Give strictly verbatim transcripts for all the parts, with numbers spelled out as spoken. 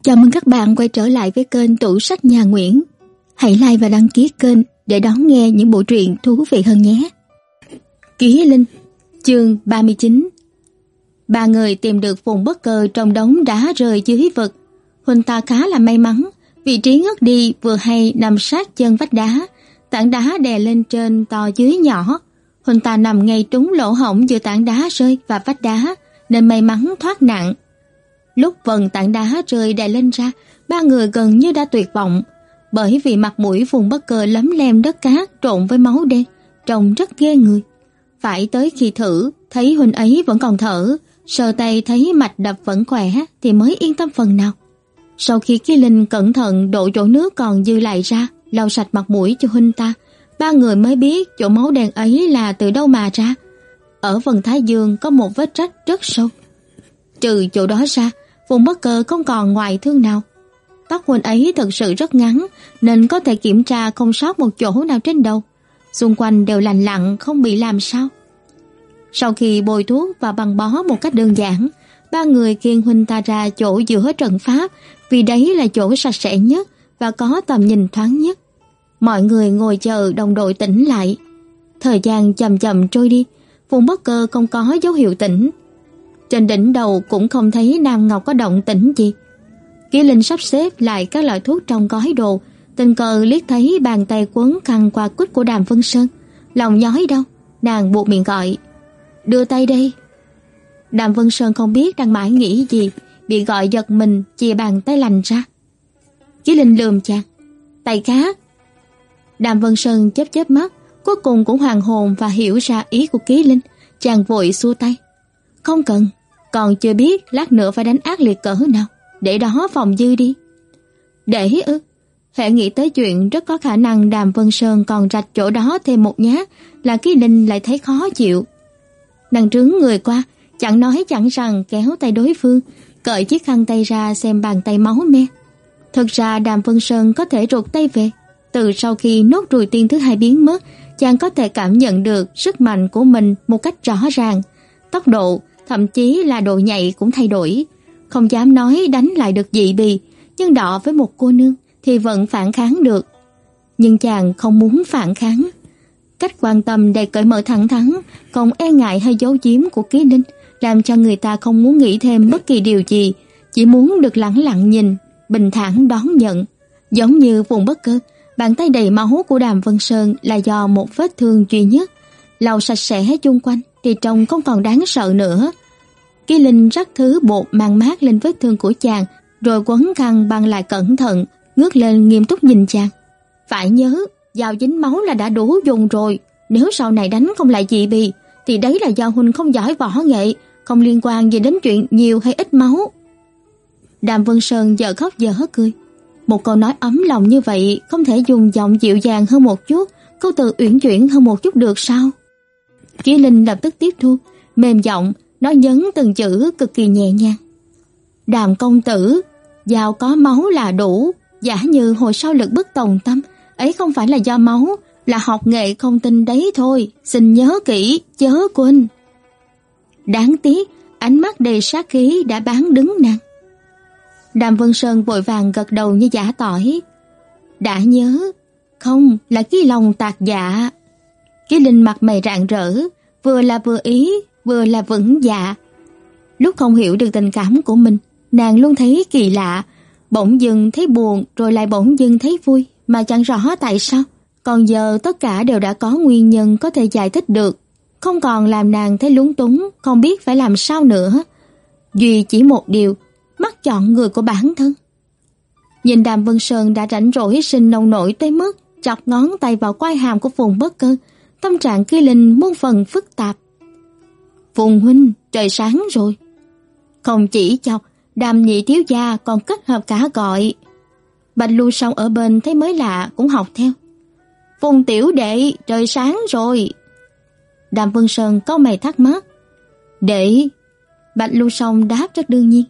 Chào mừng các bạn quay trở lại với kênh Tủ Sách Nhà Nguyễn. Hãy like và đăng ký kênh để đón nghe những bộ truyện thú vị hơn nhé. Ký Linh, chương ba mươi chín. Ba người tìm được vùng bất ngờ trong đống đá rơi dưới vực. Huỳnh ta khá là may mắn, vị trí ngất đi vừa hay nằm sát chân vách đá, tảng đá đè lên trên to dưới nhỏ. Huỳnh ta nằm ngay trúng lỗ hổng giữa tảng đá rơi và vách đá, nên may mắn thoát nạn. Lúc vần tảng đá rơi đè lên ra, ba người gần như đã tuyệt vọng, bởi vì mặt mũi vùng bất ngờ lấm lem đất cát trộn với máu đen, trông rất ghê người. Phải tới khi thử, thấy Huỳnh ấy vẫn còn thở, sờ tay thấy mạch đập vẫn khỏe thì mới yên tâm phần nào. Sau khi Ký Linh cẩn thận đổ chỗ nước còn dư lại ra, lau sạch mặt mũi cho Huỳnh ta, ba người mới biết chỗ máu đen ấy là từ đâu mà ra. Ở phần thái dương có một vết rách rất sâu. Trừ chỗ đó ra, vùng bất ngờ không còn ngoại thương nào. Tóc Huỳnh ấy thực sự rất ngắn, nên có thể kiểm tra không sót một chỗ nào trên đầu. Xung quanh đều lành lặn, không bị làm sao. Sau khi bôi thuốc và băng bó một cách đơn giản, ba người khiêng Huỳnh ta ra chỗ giữa trận pháp, vì đấy là chỗ sạch sẽ nhất và có tầm nhìn thoáng nhất. Mọi người ngồi chờ đồng đội tỉnh lại. Thời gian chậm chậm trôi đi, vùng bất ngờ không có dấu hiệu tỉnh. Trên đỉnh đầu cũng không thấy Nam Ngọc có động tĩnh gì. Ký Linh sắp xếp lại các loại thuốc trong gói đồ, tình cờ liếc thấy bàn tay quấn khăn qua quýt của Đàm Vân Sơn, lòng nhói đau, nàng buộc miệng gọi: "Đưa tay đây." Đàm Vân Sơn không biết đang mãi nghĩ gì, bị gọi giật mình, chìa bàn tay lành ra. Ký Linh lườm chàng: "Tay khác." Đàm Vân Sơn chớp chớp mắt, cuối cùng cũng hoàn hồn và hiểu ra ý của Ký Linh, chàng vội xua tay: "Không cần, còn chưa biết lát nữa phải đánh ác liệt cỡ nào, để đó phòng dư đi." Để ư? Hễ nghĩ tới chuyện rất có khả năng Đàm Vân Sơn còn rạch chỗ đó thêm một nhát là Ký Linh lại thấy khó chịu. Nàng trướng người qua, chẳng nói chẳng rằng kéo tay đối phương, cởi chiếc khăn tay ra xem bàn tay máu me. Thực ra Đàm Vân Sơn có thể rụt tay về. Từ sau khi nốt ruồi tiên thứ hai biến mất, chàng có thể cảm nhận được sức mạnh của mình một cách rõ ràng. Tốc độ, thậm chí là độ nhạy cũng thay đổi. Không dám nói đánh lại được dị bì, nhưng đọ với một cô nương thì vẫn phản kháng được. Nhưng chàng không muốn phản kháng. Cách quan tâm đầy cởi mở thẳng thắn, không e ngại hay giấu giếm của Ký Linh, làm cho người ta không muốn nghĩ thêm bất kỳ điều gì, chỉ muốn được lẳng lặng nhìn, bình thản đón nhận. Giống như vùng bất ngờ, bàn tay đầy máu của Đàm Vân Sơn là do một vết thương duy nhất, lau sạch sẽ chung quanh thì trông không còn đáng sợ nữa. Ký Linh rắc thứ bột mang mát lên vết thương của chàng, rồi quấn khăn băng lại cẩn thận, ngước lên nghiêm túc nhìn chàng: "Phải nhớ, dao dính máu là đã đủ dùng rồi, nếu sau này đánh không lại dị bì thì đấy là do huynh không giỏi võ nghệ, không liên quan gì đến chuyện nhiều hay ít máu." Đàm Vân Sơn giờ khóc giờ cười. Một câu nói ấm lòng như vậy không thể dùng giọng dịu dàng hơn một chút, câu từ uyển chuyển hơn một chút được sao? Ký Linh lập tức tiếp thu, mềm giọng nói nhấn từng chữ cực kỳ nhẹ nhàng: "Đàm công tử, dao có máu là đủ, giả như hồi sau lực bất tòng tâm, ấy không phải là do máu, là học nghệ không tinh đấy thôi, xin nhớ kỹ, chớ quên." Đáng tiếc, ánh mắt đầy sát khí đã bán đứng nàng. Đàm Vân Sơn vội vàng gật đầu như giả tỏi: "Đã nhớ, không là cái lòng tạc dạ." Ký Linh mặt mày rạng rỡ, vừa là vừa ý, vừa là vững dạ. Lúc không hiểu được tình cảm của mình, nàng luôn thấy kỳ lạ, bỗng dưng thấy buồn rồi lại bỗng dưng thấy vui, mà chẳng rõ tại sao. Còn giờ tất cả đều đã có nguyên nhân có thể giải thích được, không còn làm nàng thấy lúng túng, không biết phải làm sao nữa. Duy chỉ một điều, mắt chọn người của bản thân. Nhìn Đàm Vân Sơn đã rảnh rỗi sinh nông nổi tới mức chọc ngón tay vào quai hàm của vùng bất cơ, tâm trạng Ký Linh muôn phần phức tạp. "Phùng huynh, trời sáng rồi." Không chỉ chọc, Đàm nhị thiếu gia còn kết hợp cả gọi. Bạch Lưu Song ở bên thấy mới lạ cũng học theo: "Phùng tiểu đệ, trời sáng rồi." Đàm Vân Sơn cau mày thắc mắc: "Đệ?" Bạch Lưu Song đáp rất đương nhiên: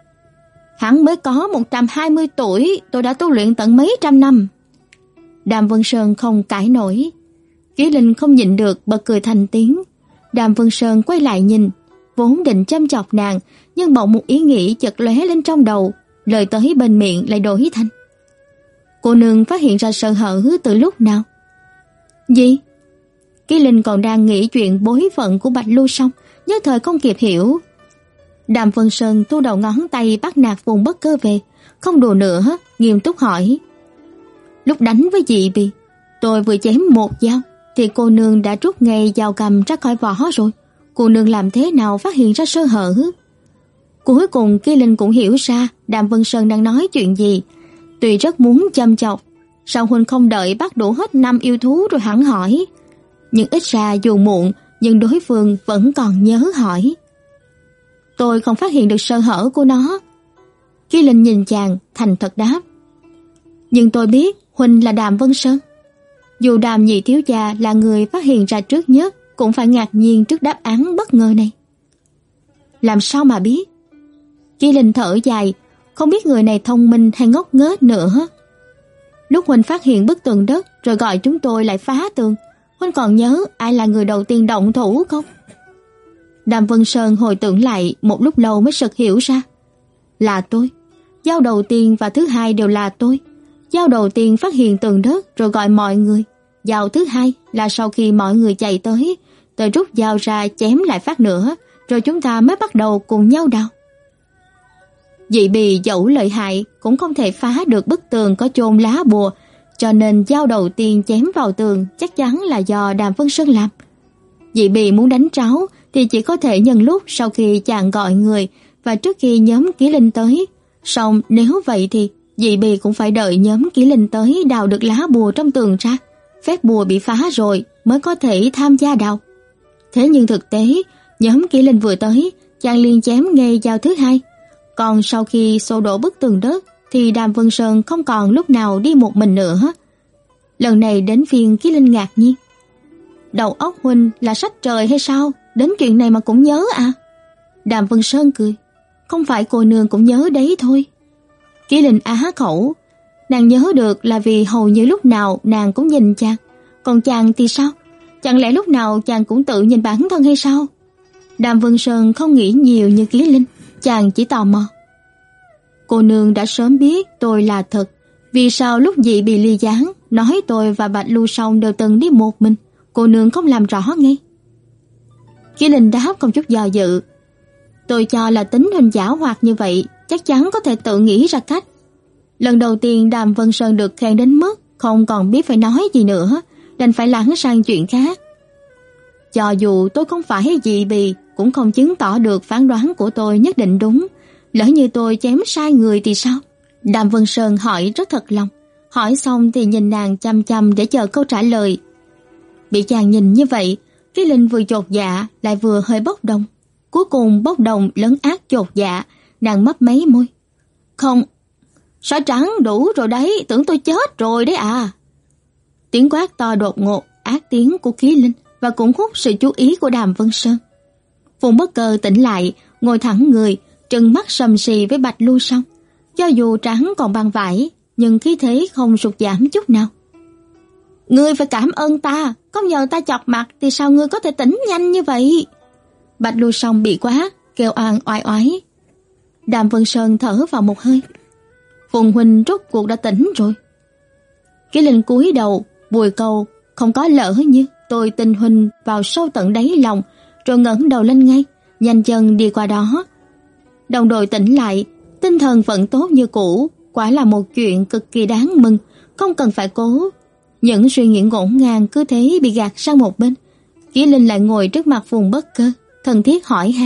"Hắn mới có một trăm hai mươi tuổi, tôi đã tu luyện tận mấy trăm năm." Đàm Vân Sơn không cãi nổi. Ký Linh không nhịn được bật cười thành tiếng. Đàm Vân Sơn quay lại nhìn, vốn định châm chọc nàng, nhưng bỗng một ý nghĩ chợt lóe lên trong đầu. lời tới bên miệng lại đổi thanh. Cô nương phát hiện ra sơ hở từ lúc nào? Gì? Ký Linh còn đang nghĩ chuyện bối phận của Bạch Lưu Song, nhất thời không kịp hiểu. Đàm Vân Sơn thu đầu ngón tay bắt nạt Phùng Bất Cơ về, không đùa nữa, nghiêm túc hỏi. Lúc đánh với Dị Bì, tôi vừa chém một dao thì cô nương đã rút ngay dao cầm ra khỏi vỏ rồi. Cô nương làm thế nào phát hiện ra sơ hở? Cuối cùng Ký Linh cũng hiểu ra Đàm Vân Sơn đang nói chuyện gì. Tuy rất muốn châm chọc, sao huynh không đợi bắt đủ hết năm yêu thú rồi hẳn hỏi. Nhưng ít ra dù muộn, nhưng đối phương vẫn còn nhớ hỏi. Tôi không phát hiện được sơ hở của nó. Ký Linh nhìn chàng thành thật đáp. Nhưng tôi biết huynh là Đàm Vân Sơn. Dù Đàm nhị thiếu gia là người phát hiện ra trước nhất, cũng phải ngạc nhiên trước đáp án bất ngờ này. Làm sao mà biết? Ký Linh thở dài, không biết người này thông minh hay ngốc nghếch nữa. Lúc huynh phát hiện bức tường đất rồi gọi chúng tôi lại phá tường, huynh còn nhớ ai là người đầu tiên động thủ không? Đàm Vân Sơn hồi tưởng lại một lúc lâu mới sực hiểu ra. Là tôi. Dao đầu tiên và thứ hai đều là tôi. Dao đầu tiên phát hiện tường đất rồi gọi mọi người. Dao thứ hai là sau khi mọi người chạy tới, tôi rút dao ra chém lại phát nữa, rồi chúng ta mới bắt đầu cùng nhau đào. Dị Bì dẫu lợi hại cũng không thể phá được bức tường có chôn lá bùa, cho nên dao đầu tiên chém vào tường chắc chắn là do Đàm Vân Sơn làm. Dị Bì muốn đánh tráo thì chỉ có thể nhân lúc sau khi chàng gọi người và trước khi nhóm Ký Linh tới. Song nếu vậy thì Dị Bì cũng phải đợi nhóm Ký Linh tới đào được lá bùa trong tường ra, phép bùa bị phá rồi mới có thể tham gia đào. Thế nhưng thực tế, nhóm Ký Linh vừa tới, chàng liền chém ngay dao thứ hai. Còn sau khi xô đổ bức tường đất thì Đàm Vân Sơn không còn lúc nào đi một mình nữa. Lần này đến phiên Ký Linh ngạc nhiên. Đầu óc huynh là sách trời hay sao? Đến chuyện này mà cũng nhớ à? Đàm Vân Sơn cười. Không phải cô nương cũng nhớ đấy thôi. Ký Linh á khẩu. Nàng nhớ được là vì hầu như lúc nào nàng cũng nhìn chàng. Còn chàng thì sao? Chẳng lẽ lúc nào chàng cũng tự nhìn bản thân hay sao? Đàm Vân Sơn không nghĩ nhiều như Ký Linh. Chàng chỉ tò mò. Cô nương đã sớm biết tôi là thật. Vì sao lúc Dị Bì ly gián nói tôi và Bạch Lưu Song đều từng đi một mình, cô nương không làm rõ ngay? Ký Linh đáp không chút do dự. Tôi cho là tính huynh giả hoạt như vậy, chắc chắn có thể tự nghĩ ra cách. Lần đầu tiên Đàm Vân Sơn được khen đến mức không còn biết phải nói gì nữa, đành phải lảng sang chuyện khác. Cho dù tôi không phải Dị Bì, cũng không chứng tỏ được phán đoán của tôi nhất định đúng. Lỡ như tôi chém sai người thì sao? Đàm Vân Sơn hỏi rất thật lòng. Hỏi xong thì nhìn nàng chăm chăm để chờ câu trả lời. Bị chàng nhìn như vậy, Ký Linh vừa chột dạ lại vừa hơi bốc đồng. Cuối cùng bốc đồng lấn át chột dạ, nàng mấp máy môi. Không, sói trắng đủ rồi đấy, tưởng tôi chết rồi đấy à. Tiếng quát to đột ngột, ác tiếng của Ký Linh và cũng hút sự chú ý của Đàm Vân Sơn. Phùng Bất Cơ tỉnh lại, ngồi thẳng người, trừng mắt sầm sì với Bạch Lưu Song. Cho dù trắng còn băng vải, nhưng khí thế không sụt giảm chút nào. Ngươi phải cảm ơn ta, không nhờ ta chọc mặt thì sao ngươi có thể tỉnh nhanh như vậy? Bạch Lưu Song bị quá, kêu oan oai oái. Đàm Vân Sơn thở vào một hơi. Phùng huynh rốt cuộc đã tỉnh rồi. Ký Linh cúi đầu, bùi câu, không có lỡ như tôi tin huynh vào sâu tận đáy lòng, rồi ngẩng đầu lên ngay, nhanh chân đi qua đó. Đồng đội tỉnh lại, tinh thần vẫn tốt như cũ, quả là một chuyện cực kỳ đáng mừng, không cần phải cố. Những suy nghĩ ngổn ngang cứ thế bị gạt sang một bên. Ký Linh lại ngồi trước mặt Phùng Bất Cơ, thân thiết hỏi han.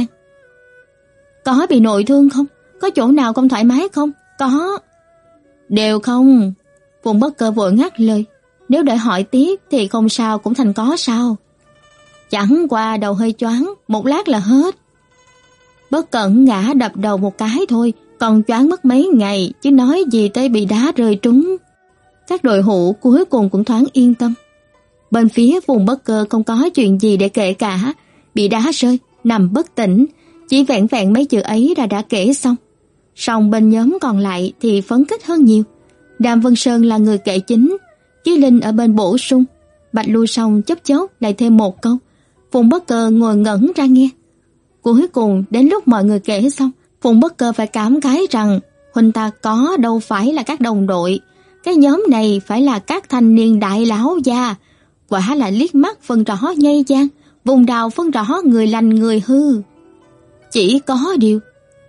Có bị nội thương không? Có chỗ nào không thoải mái không? Có. Đều không. Phùng Bất Cơ vội ngắt lời. Nếu đợi hỏi tiếp thì không sao cũng thành có sao. Chẳng qua đầu hơi choáng, một lát là hết. Bất cẩn ngã đập đầu một cái thôi, còn choáng mất mấy ngày, chứ nói gì tới bị đá rơi trúng. Các đội hữu cuối cùng cũng thoáng yên tâm. Bên phía Phùng Bất Cơ không có chuyện gì để kể cả, bị đá rơi, nằm bất tỉnh, chỉ vẹn vẹn mấy chữ ấy là đã kể xong. Song bên nhóm còn lại thì phấn khích hơn nhiều. Đàm Vân Sơn là người kể chính, Chí Linh ở bên bổ sung, Bạch Lưu Song chốc chốc lại thêm một câu. Phùng Bất Cơ ngồi ngẩn ra nghe. Cuối cùng đến lúc mọi người kể xong, Phùng Bất Cơ phải cảm khái rằng huynh ta có đâu phải là các đồng đội, cái nhóm này phải là các thanh niên đại lão gia, quả là liếc mắt phân rõ nhây gian, vùng đào phân rõ người lành người hư. Chỉ có điều,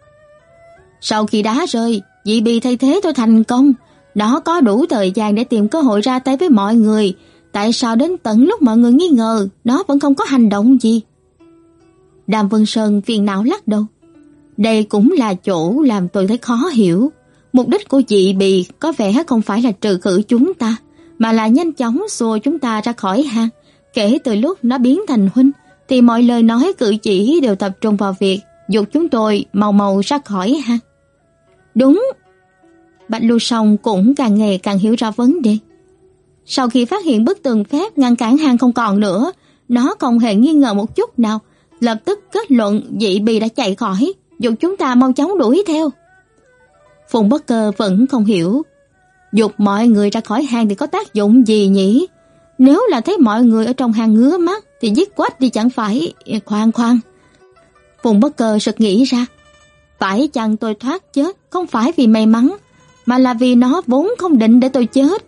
sau khi đá rơi, Dị Bì thay thế tôi thành công, nó có đủ thời gian để tìm cơ hội ra tay với mọi người, tại sao đến tận lúc mọi người nghi ngờ, nó vẫn không có hành động gì? Đàm Vân Sơn phiền não lắc đầu. Đây cũng là chỗ làm tôi thấy khó hiểu. Mục đích của Dị Bì có vẻ không phải là trừ khử chúng ta, mà là nhanh chóng xua chúng ta ra khỏi hang. Kể từ lúc nó biến thành huynh, thì mọi lời nói cử chỉ đều tập trung vào việc dục chúng tôi mau mau ra khỏi hang. Đúng. Bạch Lưu Song cũng càng ngày càng hiểu ra vấn đề. Sau khi phát hiện bức tường phép ngăn cản hang không còn nữa, nó không hề nghi ngờ một chút nào, lập tức kết luận Dị Bì đã chạy khỏi, dục chúng ta mau chóng đuổi theo. Phùng Bất Cơ vẫn không hiểu, dục mọi người ra khỏi hang thì có tác dụng gì nhỉ? Nếu là thấy mọi người ở trong hang ngứa mắt thì giết quách đi chẳng phải? Khoan khoan. Phùng Bất Cơ sực nghĩ ra, phải chăng tôi thoát chết không phải vì may mắn, mà là vì nó vốn không định để tôi chết?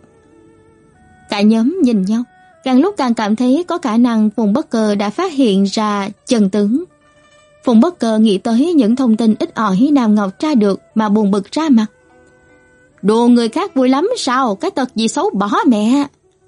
Cả nhóm nhìn nhau, càng lúc càng cảm thấy có khả năng Phùng Bất Cơ đã phát hiện ra chân tướng. Phùng Bất Cơ nghĩ tới những thông tin ít ỏi Nam Ngọc tra được mà buồn bực ra mặt. Đùa người khác vui lắm sao, cái tật gì xấu bỏ mẹ.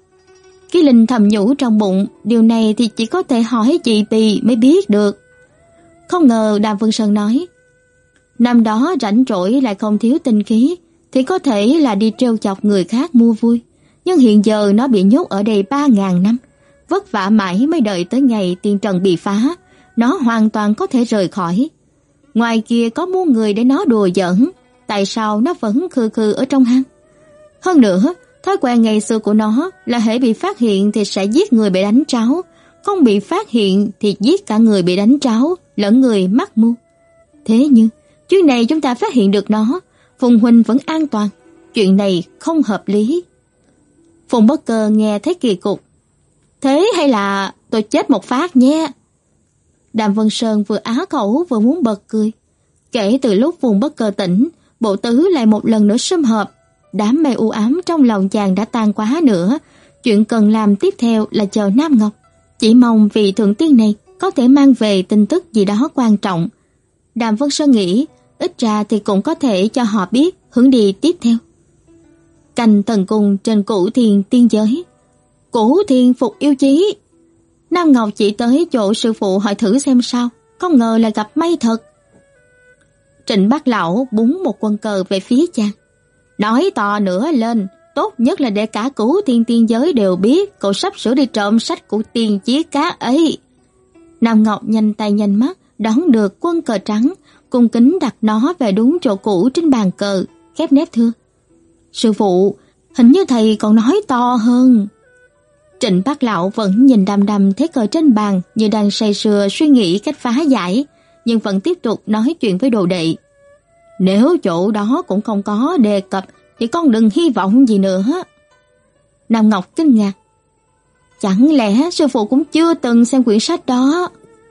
Ký Linh thầm nhủ trong bụng, điều này thì chỉ có thể hỏi chị Bì mới biết được. Không ngờ Đàm Vân Sơn nói, năm đó rảnh rỗi lại không thiếu tinh khí, thì có thể là đi trêu chọc người khác mua vui. Nhưng hiện giờ nó bị nhốt ở đây ba ngàn năm, vất vả mãi mới đợi tới ngày tiên trần bị phá, nó hoàn toàn có thể rời khỏi. Ngoài kia có muôn người để nó đùa giỡn, tại sao nó vẫn khư khư ở trong hang? Hơn nữa, thói quen ngày xưa của nó là hễ bị phát hiện thì sẽ giết người bị đánh tráo, không bị phát hiện thì giết cả người bị đánh tráo lẫn người mắc mưu. Thế nhưng chuyến này chúng ta phát hiện được nó, Phùng huynh vẫn an toàn, chuyện này không hợp lý. Phùng Bất Cơ nghe thấy kỳ cục. Thế hay là tôi chết một phát nhé. Đàm Vân Sơn vừa á khẩu vừa muốn bật cười. Kể từ lúc Phùng Bất Cơ tỉnh, bộ tứ lại một lần nữa sum họp. Đám mây u ám trong lòng chàng đã tan quá nữa. Chuyện cần làm tiếp theo là chờ Nam Ngọc. Chỉ mong vị thượng tiên này có thể mang về tin tức gì đó quan trọng. Đàm Vân Sơn nghĩ, ít ra thì cũng có thể cho họ biết hướng đi tiếp theo. Canh thần cung trên Cửu Thiên tiên giới. Cửu Thiên phục yêu chí. Nam Ngọc chỉ tới chỗ sư phụ hỏi thử xem sao, không ngờ lại gặp may thật. Trịnh Bác Lão búng một quân cờ về phía chàng. Nói to nữa lên, tốt nhất là để cả Cửu Thiên tiên giới đều biết cậu sắp sửa đi trộm sách của tiên chí cá ấy. Nam Ngọc nhanh tay nhanh mắt đón được quân cờ trắng, cung kính đặt nó về đúng chỗ cũ trên bàn cờ, khép nép thưa. Sư phụ, hình như thầy còn nói to hơn. Trịnh Bác Lão vẫn nhìn đăm đăm thế cờ trên bàn như đang say sưa suy nghĩ cách phá giải, nhưng vẫn tiếp tục nói chuyện với đồ đệ. Nếu chỗ đó cũng không có đề cập thì con đừng hy vọng gì nữa. Nam Ngọc kinh ngạc. Chẳng lẽ sư phụ cũng chưa từng xem quyển sách đó?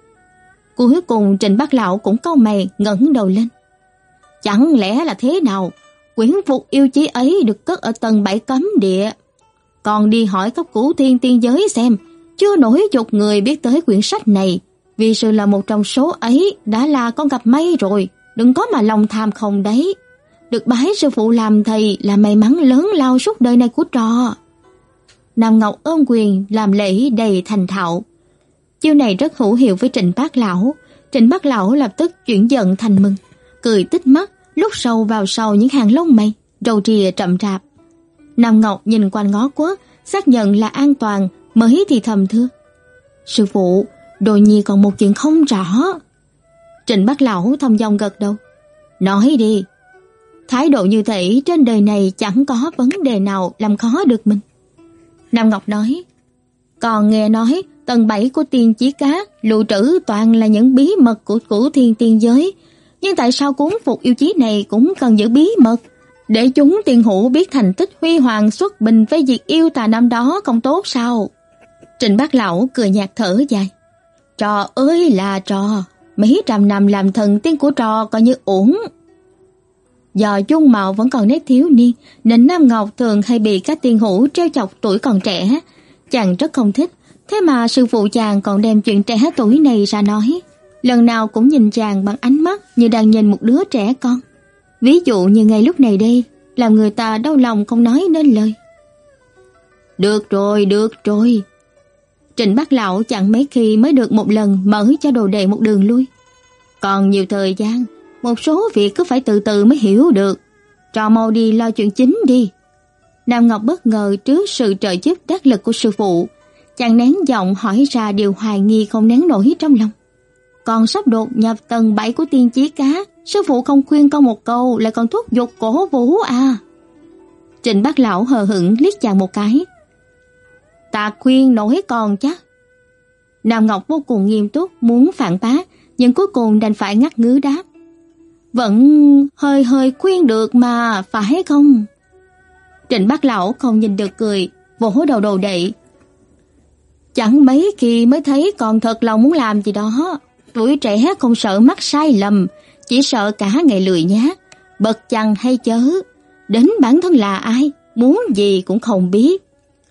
Cuối cùng Trịnh Bác Lão cũng cau mày ngẩng đầu lên. Chẳng lẽ là thế nào? Quyển phục yêu chí ấy được cất ở tầng bảy cấm địa. Còn đi hỏi các Cửu Thiên tiên giới xem, chưa nổi chục người biết tới quyển sách này. Vì sự là một trong số ấy đã là con gặp may rồi, đừng có mà lòng tham không đấy. Được bái sư phụ làm thầy là may mắn lớn lao suốt đời này của trò. Nam Ngọc ôm quyền làm lễ đầy thành thạo. Chiêu này rất hữu hiệu với Trịnh Bác Lão. Trịnh Bác Lão lập tức chuyển giận thành mừng, cười tít mắt, lúc sâu vào sau những hàng lông mày, râu ria chậm rạp. Nam Ngọc nhìn quanh ngó quất, xác nhận là an toàn, mới thì thầm thưa. Sư phụ, Đồ Nhi còn một chuyện không rõ. Trịnh Bác Lão thong dong gật đầu. Nói đi. Thái độ như thế trên đời này chẳng có vấn đề nào làm khó được mình. Nam Ngọc nói. Còn nghe nói tầng bảy của tiên chí cát lưu trữ toàn là những bí mật của Cửu Thiên tiên giới. Nhưng tại sao cuốn phục yêu chí này cũng cần giữ bí mật? Để chúng tiên hữu biết thành tích huy hoàng xuất bình với diệt yêu tà năm đó không tốt sao? Trịnh Bác Lão cười nhạt thở dài. Trò ơi là trò, mấy trăm năm làm thần tiên của trò coi như uổng. Do dung mạo vẫn còn nét thiếu niên nên Nam Ngọc thường hay bị các tiên hữu trêu chọc tuổi còn trẻ. Chàng rất không thích, thế mà sư phụ chàng còn đem chuyện trẻ tuổi này ra nói. Lần nào cũng nhìn chàng bằng ánh mắt như đang nhìn một đứa trẻ con. Ví dụ như ngay lúc này đây, làm người ta đau lòng không nói nên lời. Được rồi, được rồi. Trịnh Bác Lão chẳng mấy khi mới được một lần mở cho đồ đệ một đường lui. Còn nhiều thời gian, một số việc cứ phải từ từ mới hiểu được. Trò mau đi lo chuyện chính đi. Nam Ngọc bất ngờ trước sự trợ giúp đắc lực của sư phụ. Chàng nén giọng hỏi ra điều hoài nghi không nén nổi trong lòng. Còn sắp đột nhập tầng bảy của tiên chí cá, sư phụ không khuyên con một câu lại còn thúc giục cổ vũ à? Trịnh Bác Lão hờ hững liếc chàng một cái. Ta khuyên nổi còn chắc. Nam Ngọc vô cùng nghiêm túc muốn phản bác, nhưng cuối cùng đành phải ngắt ngứ đáp. Vẫn hơi hơi khuyên được mà, phải không? Trịnh Bác Lão không nhìn được cười, vỗ đầu đồ đệ. Chẳng mấy khi mới thấy còn thật lòng muốn làm gì đó. Tuổi trẻ không sợ mắc sai lầm, chỉ sợ cả ngày lười nhác, bật chăng hay chớ. Đến bản thân là ai, muốn gì cũng không biết.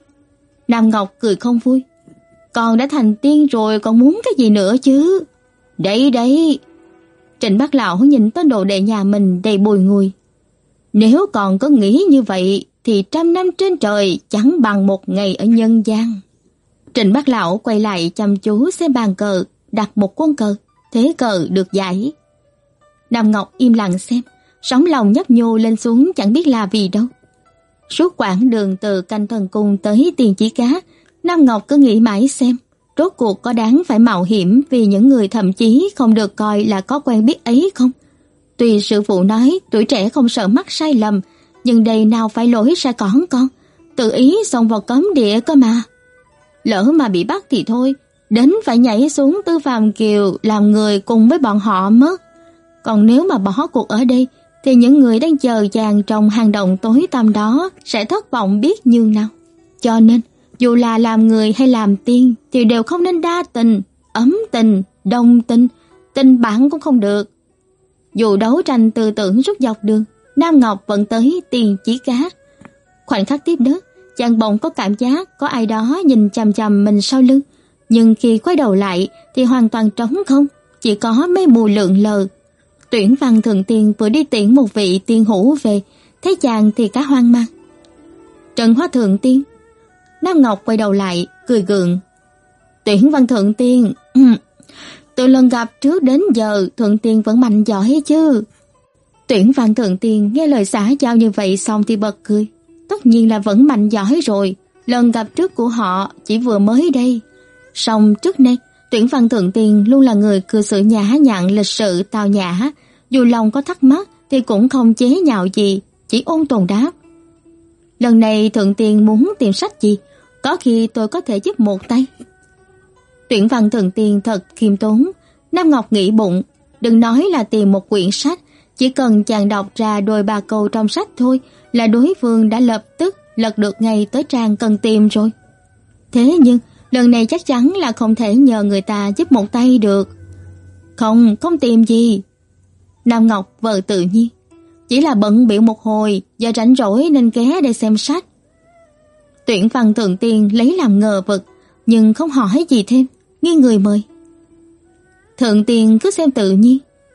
Nam Ngọc cười không vui. Con đã thành tiên rồi còn muốn cái gì nữa chứ? Đấy đấy. Trịnh Bác Lão nhìn tới đồ đệ nhà mình đầy bùi ngùi. Nếu còn có nghĩ như vậy thì trăm năm trên trời chẳng bằng một ngày ở nhân gian. Trịnh Bác Lão quay lại chăm chú xem bàn cờ, đặt một quân cờ, thế cờ được giải. Nam Ngọc im lặng xem, sóng lòng nhấp nhô lên xuống chẳng biết là vì đâu. Suốt quãng đường từ Canh Thần Cung tới Tiên Chí Cá, Nam Ngọc cứ nghĩ mãi xem, rốt cuộc có đáng phải mạo hiểm vì những người thậm chí không được coi là có quen biết ấy không? Tuy sư phụ nói tuổi trẻ không sợ mắc sai lầm, nhưng đây nào phải lỗi sai cỏn con, tự ý xông vào cấm địa cơ mà. Lỡ mà bị bắt thì thôi, đến phải nhảy xuống Tư Phàm Kiều làm người cùng với bọn họ mất. Còn nếu mà bỏ cuộc ở đây, thì những người đang chờ chàng trong hang động tối tăm đó sẽ thất vọng biết nhường nào. Cho nên, dù là làm người hay làm tiên thì đều không nên đa tình, ấm tình, đồng tình, tình bạn cũng không được. Dù đấu tranh tư tưởng suốt dọc đường, Nam Ngọc vẫn tới Tiên Chí Cá. Khoảnh khắc tiếp đất, chàng bỗng có cảm giác có ai đó nhìn chằm chằm mình sau lưng, nhưng khi quay đầu lại thì hoàn toàn trống không, chỉ có mây mù lượn lờ. Tuyển Văn Thượng Tiên vừa đi tiễn một vị tiên hữu về, thấy chàng thì cả hoang mang. Trần Hoa Thượng Tiên. Nam Ngọc quay đầu lại, cười gượng. Tuyển Văn Thượng Tiên, ừ, từ lần gặp trước đến giờ Thượng Tiên vẫn mạnh giỏi chứ. Tuyển Văn Thượng Tiên nghe lời xã giao như vậy xong thì bật cười. Tất nhiên là vẫn mạnh giỏi rồi, lần gặp trước của họ chỉ vừa mới đây. Song trước nay, Tuyển Văn Thượng Tiên luôn là người cư xử nhã nhặn lịch sự tao nhã, dù lòng có thắc mắc thì cũng không chế nhạo gì, chỉ ôn tồn đáp. Lần này Thượng Tiên muốn tìm sách gì, có khi tôi có thể giúp một tay. Tuyển Văn Thượng Tiên thật khiêm tốn. Nam Ngọc nghĩ bụng, đừng nói là tìm một quyển sách, chỉ cần chàng đọc ra đôi ba câu trong sách thôi là đối phương đã lập tức lật được ngay tới trang cần tìm rồi. Thế nhưng lần này chắc chắn là không thể nhờ người ta giúp một tay được. Không, không tìm gì. Nam Ngọc vờ tự nhiên. Chỉ là bận bịu một hồi, giờ rảnh rỗi nên ghé để xem sách. Tuyển Văn Thượng Tiên lấy làm ngờ vực, nhưng không hỏi gì thêm, nghiêng người mời. Thượng Tiên cứ xem tự nhiên.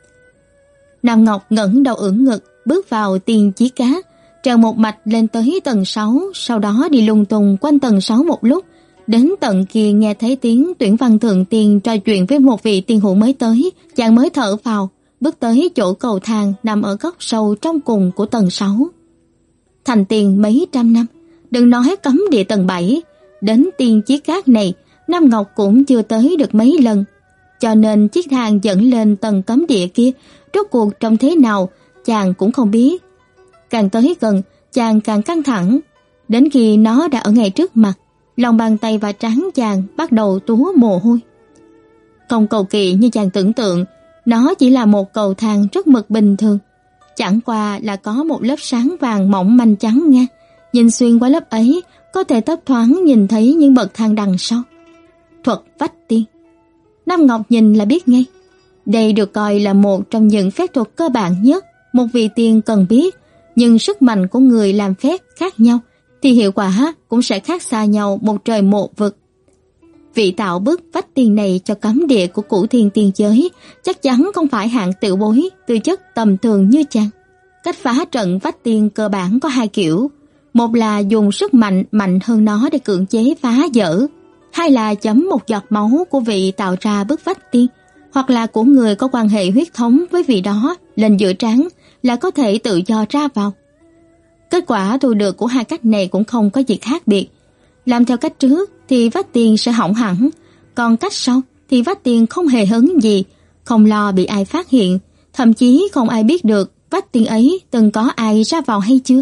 Nam Ngọc ngẩng đầu ưỡn ngực, bước vào Tiên Chí Cá, trèo một mạch lên tới tầng sáu, sau đó đi lung tung quanh tầng sáu một lúc, đến tận kia nghe thấy tiếng Tuyển Văn Thượng Tiên trò chuyện với một vị tiên hữu mới tới, chàng mới thở vào, bước tới chỗ cầu thang nằm ở góc sâu trong cùng của tầng sáu. Thành tiên mấy trăm năm, đừng nói cấm địa tầng bảy, đến Tiên Chí Cát này, Nam Ngọc cũng chưa tới được mấy lần, cho nên chiếc thang dẫn lên tầng cấm địa kia, rốt cuộc trông thế nào, chàng cũng không biết. Càng tới gần, chàng càng căng thẳng, đến khi nó đã ở ngay trước mặt, lòng bàn tay và trán chàng bắt đầu túa mồ hôi. Không cầu kỳ như chàng tưởng tượng, nó chỉ là một cầu thang rất mực bình thường, chẳng qua là có một lớp sáng vàng mỏng manh trắng ngang, nhìn xuyên qua lớp ấy có thể thấp thoáng nhìn thấy những bậc thang đằng sau. Thuật vách tiên. Nam Ngọc nhìn là biết ngay, đây được coi là một trong những phép thuật cơ bản nhất một vị tiên cần biết, nhưng sức mạnh của người làm phép khác nhau thì hiệu quả cũng sẽ khác xa nhau một trời một vực. Vị tạo bức vách tiên này cho cấm địa của Cửu Thiên tiên giới chắc chắn không phải hạng tiểu bối tư chất tầm thường như chàng. Cách phá trận vách tiên cơ bản có hai kiểu, một là dùng sức mạnh mạnh hơn nó để cưỡng chế phá vỡ, hai là chấm một giọt máu của vị tạo ra bức vách tiên hoặc là của người có quan hệ huyết thống với vị đó lên giữa trán là có thể tự do ra vào. Kết quả thu được của hai cách này cũng không có gì khác biệt. Làm theo cách trước thì vách tiên sẽ hỏng hẳn, còn cách sau thì vách tiên không hề hấn gì, không lo bị ai phát hiện, thậm chí không ai biết được vách tiên ấy từng có ai ra vào hay chưa.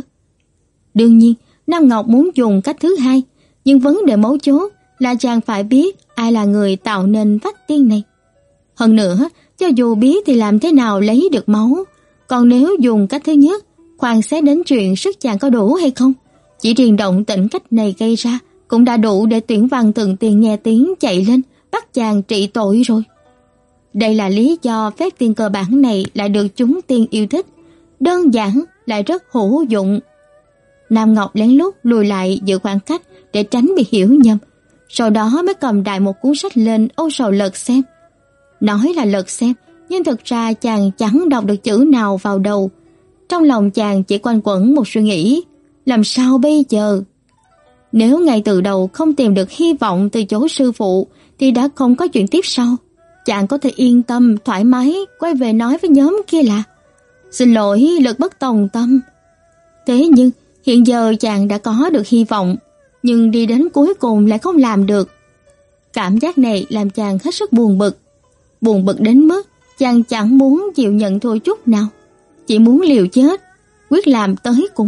Đương nhiên, Nam Ngọc muốn dùng cách thứ hai, nhưng vấn đề mấu chốt là chàng phải biết ai là người tạo nên vách tiên này. Hơn nữa, cho dù biết thì làm thế nào lấy được máu, còn nếu dùng cách thứ nhất, khoan xét đến chuyện sức chàng có đủ hay không. Chỉ riêng động tĩnh cách này gây ra cũng đã đủ để Tuyển Văn Thượng Tiên nghe tiếng chạy lên bắt chàng trị tội rồi. Đây là lý do phép tiên cơ bản này lại được chúng tiên yêu thích, đơn giản lại rất hữu dụng. Nam Ngọc lén lút lùi lại giữ khoảng cách để tránh bị hiểu nhầm, sau đó mới cầm đại một cuốn sách lên âu sầu lật xem. Nói là lật xem, nhưng thực ra chàng chẳng đọc được chữ nào vào đầu. Trong lòng chàng chỉ quanh quẩn một suy nghĩ, làm sao bây giờ? Nếu ngay từ đầu không tìm được hy vọng từ chỗ sư phụ thì đã không có chuyện tiếp sau. Chàng có thể yên tâm, thoải mái quay về nói với nhóm kia là xin lỗi, lực bất tòng tâm. Thế nhưng hiện giờ chàng đã có được hy vọng, nhưng đi đến cuối cùng lại không làm được. Cảm giác này làm chàng hết sức buồn bực. Buồn bực đến mức chàng chẳng muốn chịu nhận thua chút nào, chỉ muốn liều chết, quyết làm tới cùng.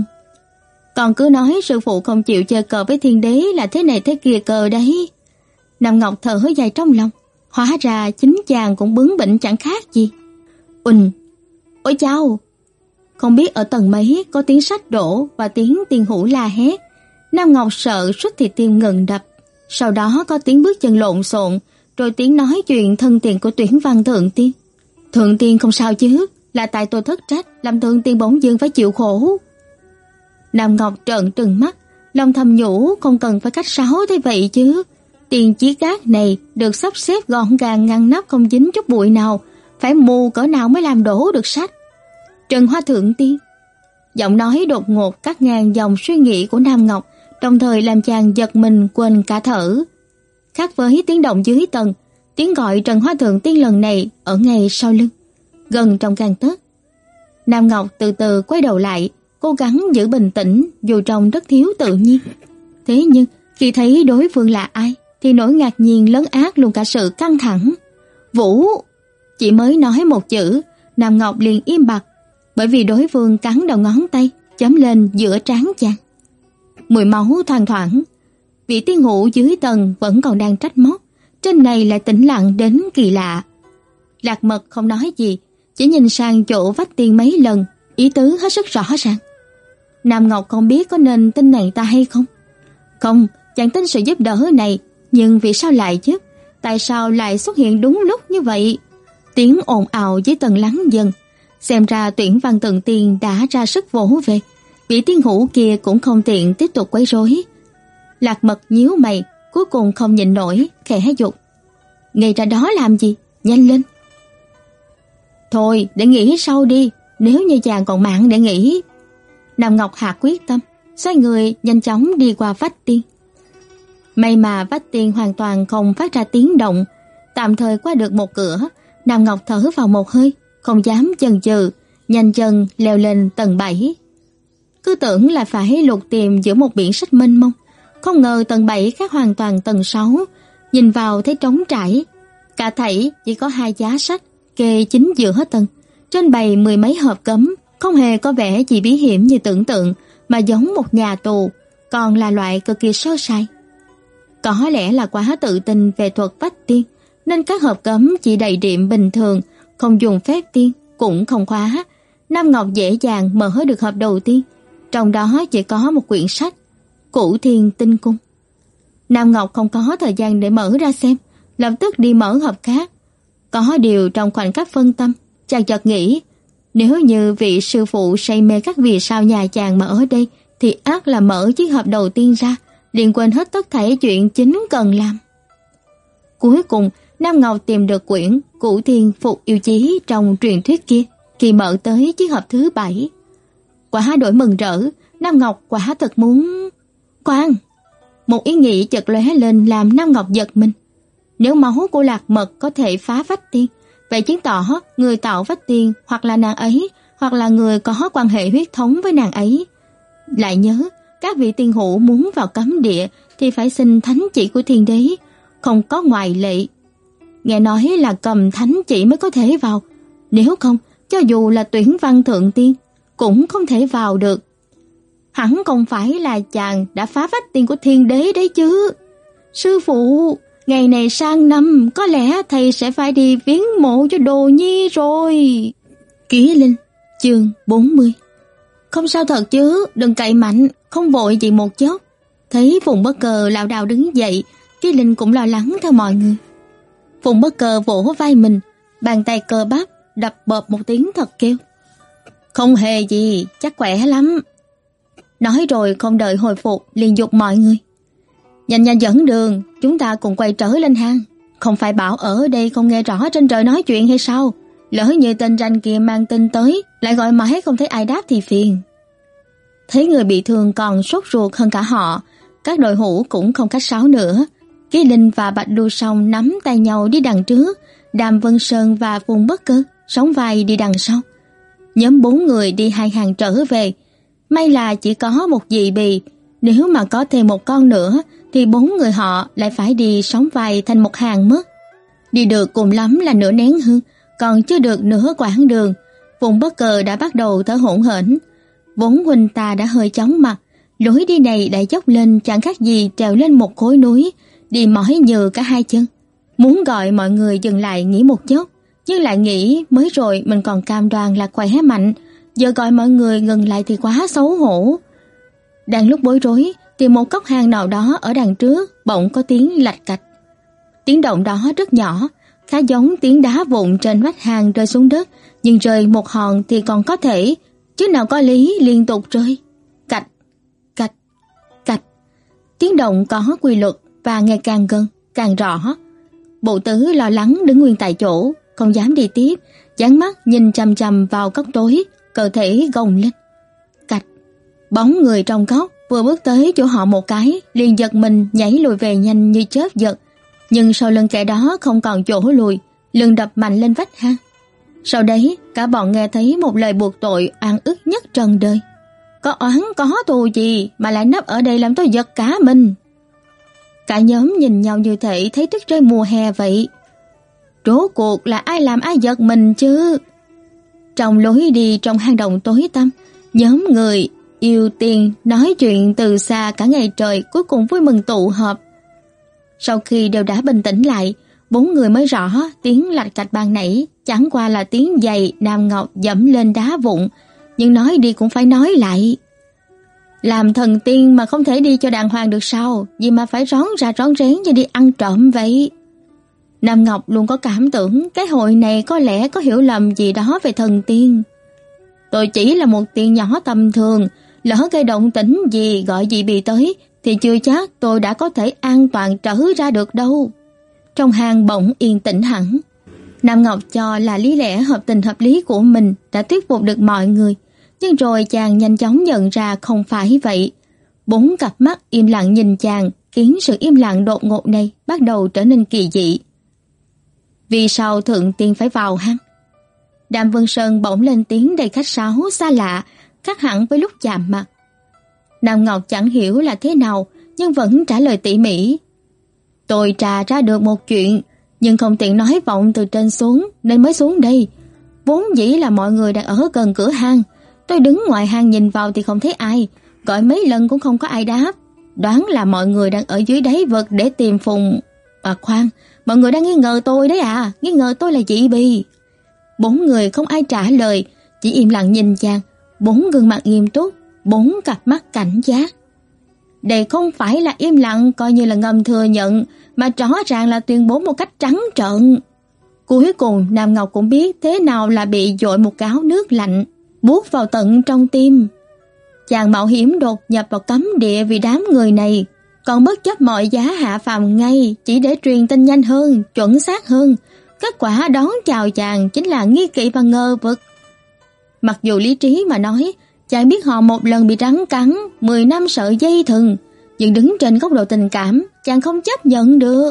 Còn cứ nói sư phụ không chịu chơi cờ với thiên đế là thế này thế kia cờ đấy. Nam Ngọc thở dài trong lòng, hóa ra chính chàng cũng bướng bỉnh chẳng khác gì. Uỳnh, ôi chao! Không biết ở tầng mấy có tiếng sách đổ và tiếng tiên hữu la hét. Nam Ngọc sợ suýt thì tim ngừng đập. Sau đó có tiếng bước chân lộn xộn, rồi tiếng nói chuyện thân tiền của Tuyển Văn Thượng Tiên. Thượng Tiên không sao chứ, là tại tôi thất trách làm Thượng Tiên bỗng dưng phải chịu khổ. Nam Ngọc trợn trừng mắt, lòng thầm nhủ không cần phải cách sáo thế vậy chứ. Tiền chiếc gác này được sắp xếp gọn gàng ngăn nắp không dính chút bụi nào, phải mù cỡ nào mới làm đổ được sách. Trần Hoa Thượng Tiên. Giọng nói đột ngột cắt ngang dòng suy nghĩ của Nam Ngọc, đồng thời làm chàng giật mình quên cả thở. Khác với tiếng động dưới tầng, tiếng gọi Trần Hoa Thượng Tiên lần này ở ngay sau lưng, gần trong gang tấc. Nam Ngọc từ từ quay đầu lại, cố gắng giữ bình tĩnh dù trông rất thiếu tự nhiên. Thế nhưng khi thấy đối phương là ai thì nỗi ngạc nhiên lấn át luôn cả sự căng thẳng. Vũ! Chỉ mới nói một chữ, Nam Ngọc liền im bặt, bởi vì đối phương cắn đầu ngón tay chấm lên giữa trán chàng. Mùi máu thoang thoảng. Vị tiên hữu dưới tầng vẫn còn đang trách móc, trên này lại tĩnh lặng đến kỳ lạ. Lạc Mật không nói gì, chỉ nhìn sang chỗ vách tiên mấy lần, ý tứ hết sức rõ ràng. Nam Ngọc không biết có nên tin nàng ta hay không. Không, chàng tin sự giúp đỡ này, nhưng vì sao lại chứ? Tại sao lại xuất hiện đúng lúc như vậy? Tiếng ồn ào dưới tầng lắng dần. Xem ra Tuyển Văn Thượng Tiên đã ra sức vỗ về. Vị tiên hữu kia cũng không tiện tiếp tục quấy rối. Lạc Mật nhíu mày, cuối cùng không nhịn nổi, khẽ dục. Ngay ra đó làm gì? Nhanh lên! Thôi, để nghĩ sau đi, nếu như chàng còn mạng để nghĩ. Nam Ngọc hạ quyết tâm, xoay người nhanh chóng đi qua vách tiên. May mà vách tiên hoàn toàn không phát ra tiếng động, tạm thời qua được một cửa. Nam Ngọc thở vào một hơi, không dám chần chừ, nhanh chân leo lên tầng bảy. Cứ tưởng là phải lục tìm giữa một biển sách mênh mông, không ngờ tầng bảy khác hoàn toàn tầng sáu. Nhìn vào thấy trống trải, cả thảy chỉ có hai giá sách kê chính giữa tầng, trên bày mười mấy hộp cấm, không hề có vẻ gì bí hiểm như tưởng tượng, mà giống một nhà tù, còn là loại cực kỳ sơ sài. Có lẽ là quá tự tin về thuật vách tiên, nên các hộp cấm chỉ đầy điểm bình thường, không dùng phép tiên, cũng không khóa. Nam Ngọc dễ dàng mở được hộp đầu tiên, trong đó chỉ có một quyển sách, Cửu Thiên Tinh Cung. Nam Ngọc không có thời gian để mở ra xem, lập tức đi mở hộp khác. Có điều trong khoảnh khắc phân tâm, chàng chợt nghĩ, Nếu như vị sư phụ say mê các vì sao nhà chàng mà ở đây, thì ác là mở chiếc hộp đầu tiên ra, liền quên hết tất thảy chuyện chính cần làm. Cuối cùng, Nam Ngọc tìm được quyển Cửu Thiên Phục Yêu Chí trong truyền thuyết kia, khi mở tới chiếc hộp thứ bảy. Quả đổi mừng rỡ, Nam Ngọc quả thật muốn... Khoan! Một ý nghĩ chợt lóe lên làm Nam Ngọc giật mình. Nếu máu của Lạc Mật có thể phá vách tiên, vậy chứng tỏ người tạo vách tiên hoặc là nàng ấy, hoặc là người có quan hệ huyết thống với nàng ấy. Lại nhớ, các vị tiên hữu muốn vào cấm địa thì phải xin thánh chỉ của thiên đế, không có ngoại lệ. Nghe nói là cầm thánh chỉ mới có thể vào, nếu không, cho dù là tuyển văn thượng tiên, cũng không thể vào được. Hẳn không phải là chàng đã phá vách tiên của thiên đế đấy chứ. Sư phụ, ngày này sang năm, có lẽ thầy sẽ phải đi viếng mộ cho Đồ Nhi rồi. Ký Linh, chương bốn mươi. Không sao thật chứ, đừng cậy mạnh, không vội gì một chốc. Thấy Phùng Bất Cờ lảo đảo đứng dậy, Ký Linh cũng lo lắng theo mọi người. Phùng Bất Cờ vỗ vai mình, bàn tay cơ bắp đập bợp một tiếng thật kêu. Không hề gì, chắc khỏe lắm. Nói rồi không đợi hồi phục, liền dục mọi người. Nhanh nhanh dẫn đường, chúng ta cùng quay trở lên hang. Không phải bảo ở đây không nghe rõ trên trời nói chuyện hay sao? Lỡ như tên ranh kia mang tin tới, lại gọi mãi không thấy ai đáp thì phiền. Thấy người bị thương còn sốt ruột hơn cả họ, các đội hữu cũng không khách sáo nữa. Ký Linh và Bạch Lưu Song nắm tay nhau đi đằng trước, Đàm Vân Sơn và Phùng Bất Cơ sóng vai đi đằng sau. Nhóm bốn người đi hai hàng trở về. May là chỉ có một dị bì, nếu mà có thêm một con nữa thì bốn người họ lại phải đi sóng vai thành một hàng mất. Đi được cùng lắm là nửa nén hương, còn chưa được nửa quãng đường, Phùng Bất Cờ đã bắt đầu thở hổn hển. Vốn huynh ta đã hơi chóng mặt, lối đi này đã dốc lên chẳng khác gì trèo lên một khối núi, đi mỏi nhừ cả hai chân. Muốn gọi mọi người dừng lại nghỉ một chút, nhưng lại nghĩ mới rồi mình còn cam đoan là khỏe mạnh, giờ gọi mọi người ngừng lại thì quá xấu hổ. Đang lúc bối rối thì một cốc hang nào đó ở đằng trước bỗng có tiếng lạch cạch. Tiếng động đó rất nhỏ, khá giống tiếng đá vụn trên vách hang rơi xuống đất, nhưng rơi một hòn thì còn có thể, chứ nào có lý liên tục rơi. Cạch, cạch, cạch. Tiếng động có quy luật và ngày càng gần, càng rõ. Bộ Tứ lo lắng đứng nguyên tại chỗ, không dám đi tiếp, dán mắt nhìn chằm chằm vào góc tối, cơ thể gồng lên. Cạch. Bóng người trong góc vừa bước tới chỗ họ một cái, liền giật mình nhảy lùi về nhanh như chớp giật, nhưng sau lưng kẻ đó không còn chỗ lùi, lưng đập mạnh lên vách hang. Sau đấy, cả bọn nghe thấy một lời buộc tội oan ức nhất trần đời. Có oán có thù gì mà lại nấp ở đây làm tôi giật cả mình. Cả nhóm nhìn nhau như thể thấy tuyết rơi mùa hè vậy. Rốt cuộc là ai làm ai giật mình chứ? Trong lối đi trong hang động tối tăm, nhóm người yêu tiền nói chuyện từ xa cả ngày trời cuối cùng vui mừng tụ họp. Sau khi đều đã bình tĩnh lại, bốn người mới rõ tiếng lạch cạch ban nãy chẳng qua là tiếng giày Nam Ngọc dẫm lên đá vụn, nhưng nói đi cũng phải nói lại. Làm thần tiên mà không thể đi cho đàng hoàng được sao, vì mà phải rón ra rón rén như đi ăn trộm vậy. Nam Ngọc luôn có cảm tưởng cái hội này có lẽ có hiểu lầm gì đó về thần tiên. Tôi chỉ là một tiên nhỏ tầm thường, lỡ gây động tĩnh gì gọi dị bì tới thì chưa chắc tôi đã có thể an toàn trở ra được đâu. Trong hang bỗng yên tĩnh hẳn. Nam Ngọc cho là lý lẽ hợp tình hợp lý của mình đã thuyết phục được mọi người, nhưng rồi chàng nhanh chóng nhận ra không phải vậy. Bốn cặp mắt im lặng nhìn chàng, khiến sự im lặng đột ngột này bắt đầu trở nên kỳ dị. Vì sao thượng tiên phải vào hang? Đàm Vân Sơn bỗng lên tiếng đầy khách sáo xa lạ, khác hẳn với lúc chạm mặt. Nam Ngọc chẳng hiểu là thế nào, nhưng vẫn trả lời tỉ mỉ. Tôi trà ra được một chuyện, nhưng không tiện nói vọng từ trên xuống nên mới xuống đây. Vốn dĩ là mọi người đang ở gần cửa hang, tôi đứng ngoài hang nhìn vào thì không thấy ai, gọi mấy lần cũng không có ai đáp. Đoán là mọi người đang ở dưới đáy vực để tìm Phùng... À khoan, mọi người đang nghi ngờ tôi đấy à, nghi ngờ tôi là dị bì. Bốn người không ai trả lời, chỉ im lặng nhìn chàng, bốn gương mặt nghiêm túc, bốn cặp mắt cảnh giác. Đây không phải là im lặng coi như là ngầm thừa nhận, mà rõ ràng là tuyên bố một cách trắng trợn. Cuối cùng Nam Ngọc cũng biết thế nào là bị dội một gáo nước lạnh, buốt vào tận trong tim. Chàng mạo hiểm đột nhập vào cấm địa vì đám người này, còn bất chấp mọi giá hạ phàm ngay chỉ để truyền tin nhanh hơn, chuẩn xác hơn. Kết quả đón chào chàng chính là nghi kỵ và ngờ vực. Mặc dù lý trí mà nói, chàng biết họ một lần bị rắn cắn, mười năm sợi dây thừng, nhưng đứng trên góc độ tình cảm, chàng không chấp nhận được.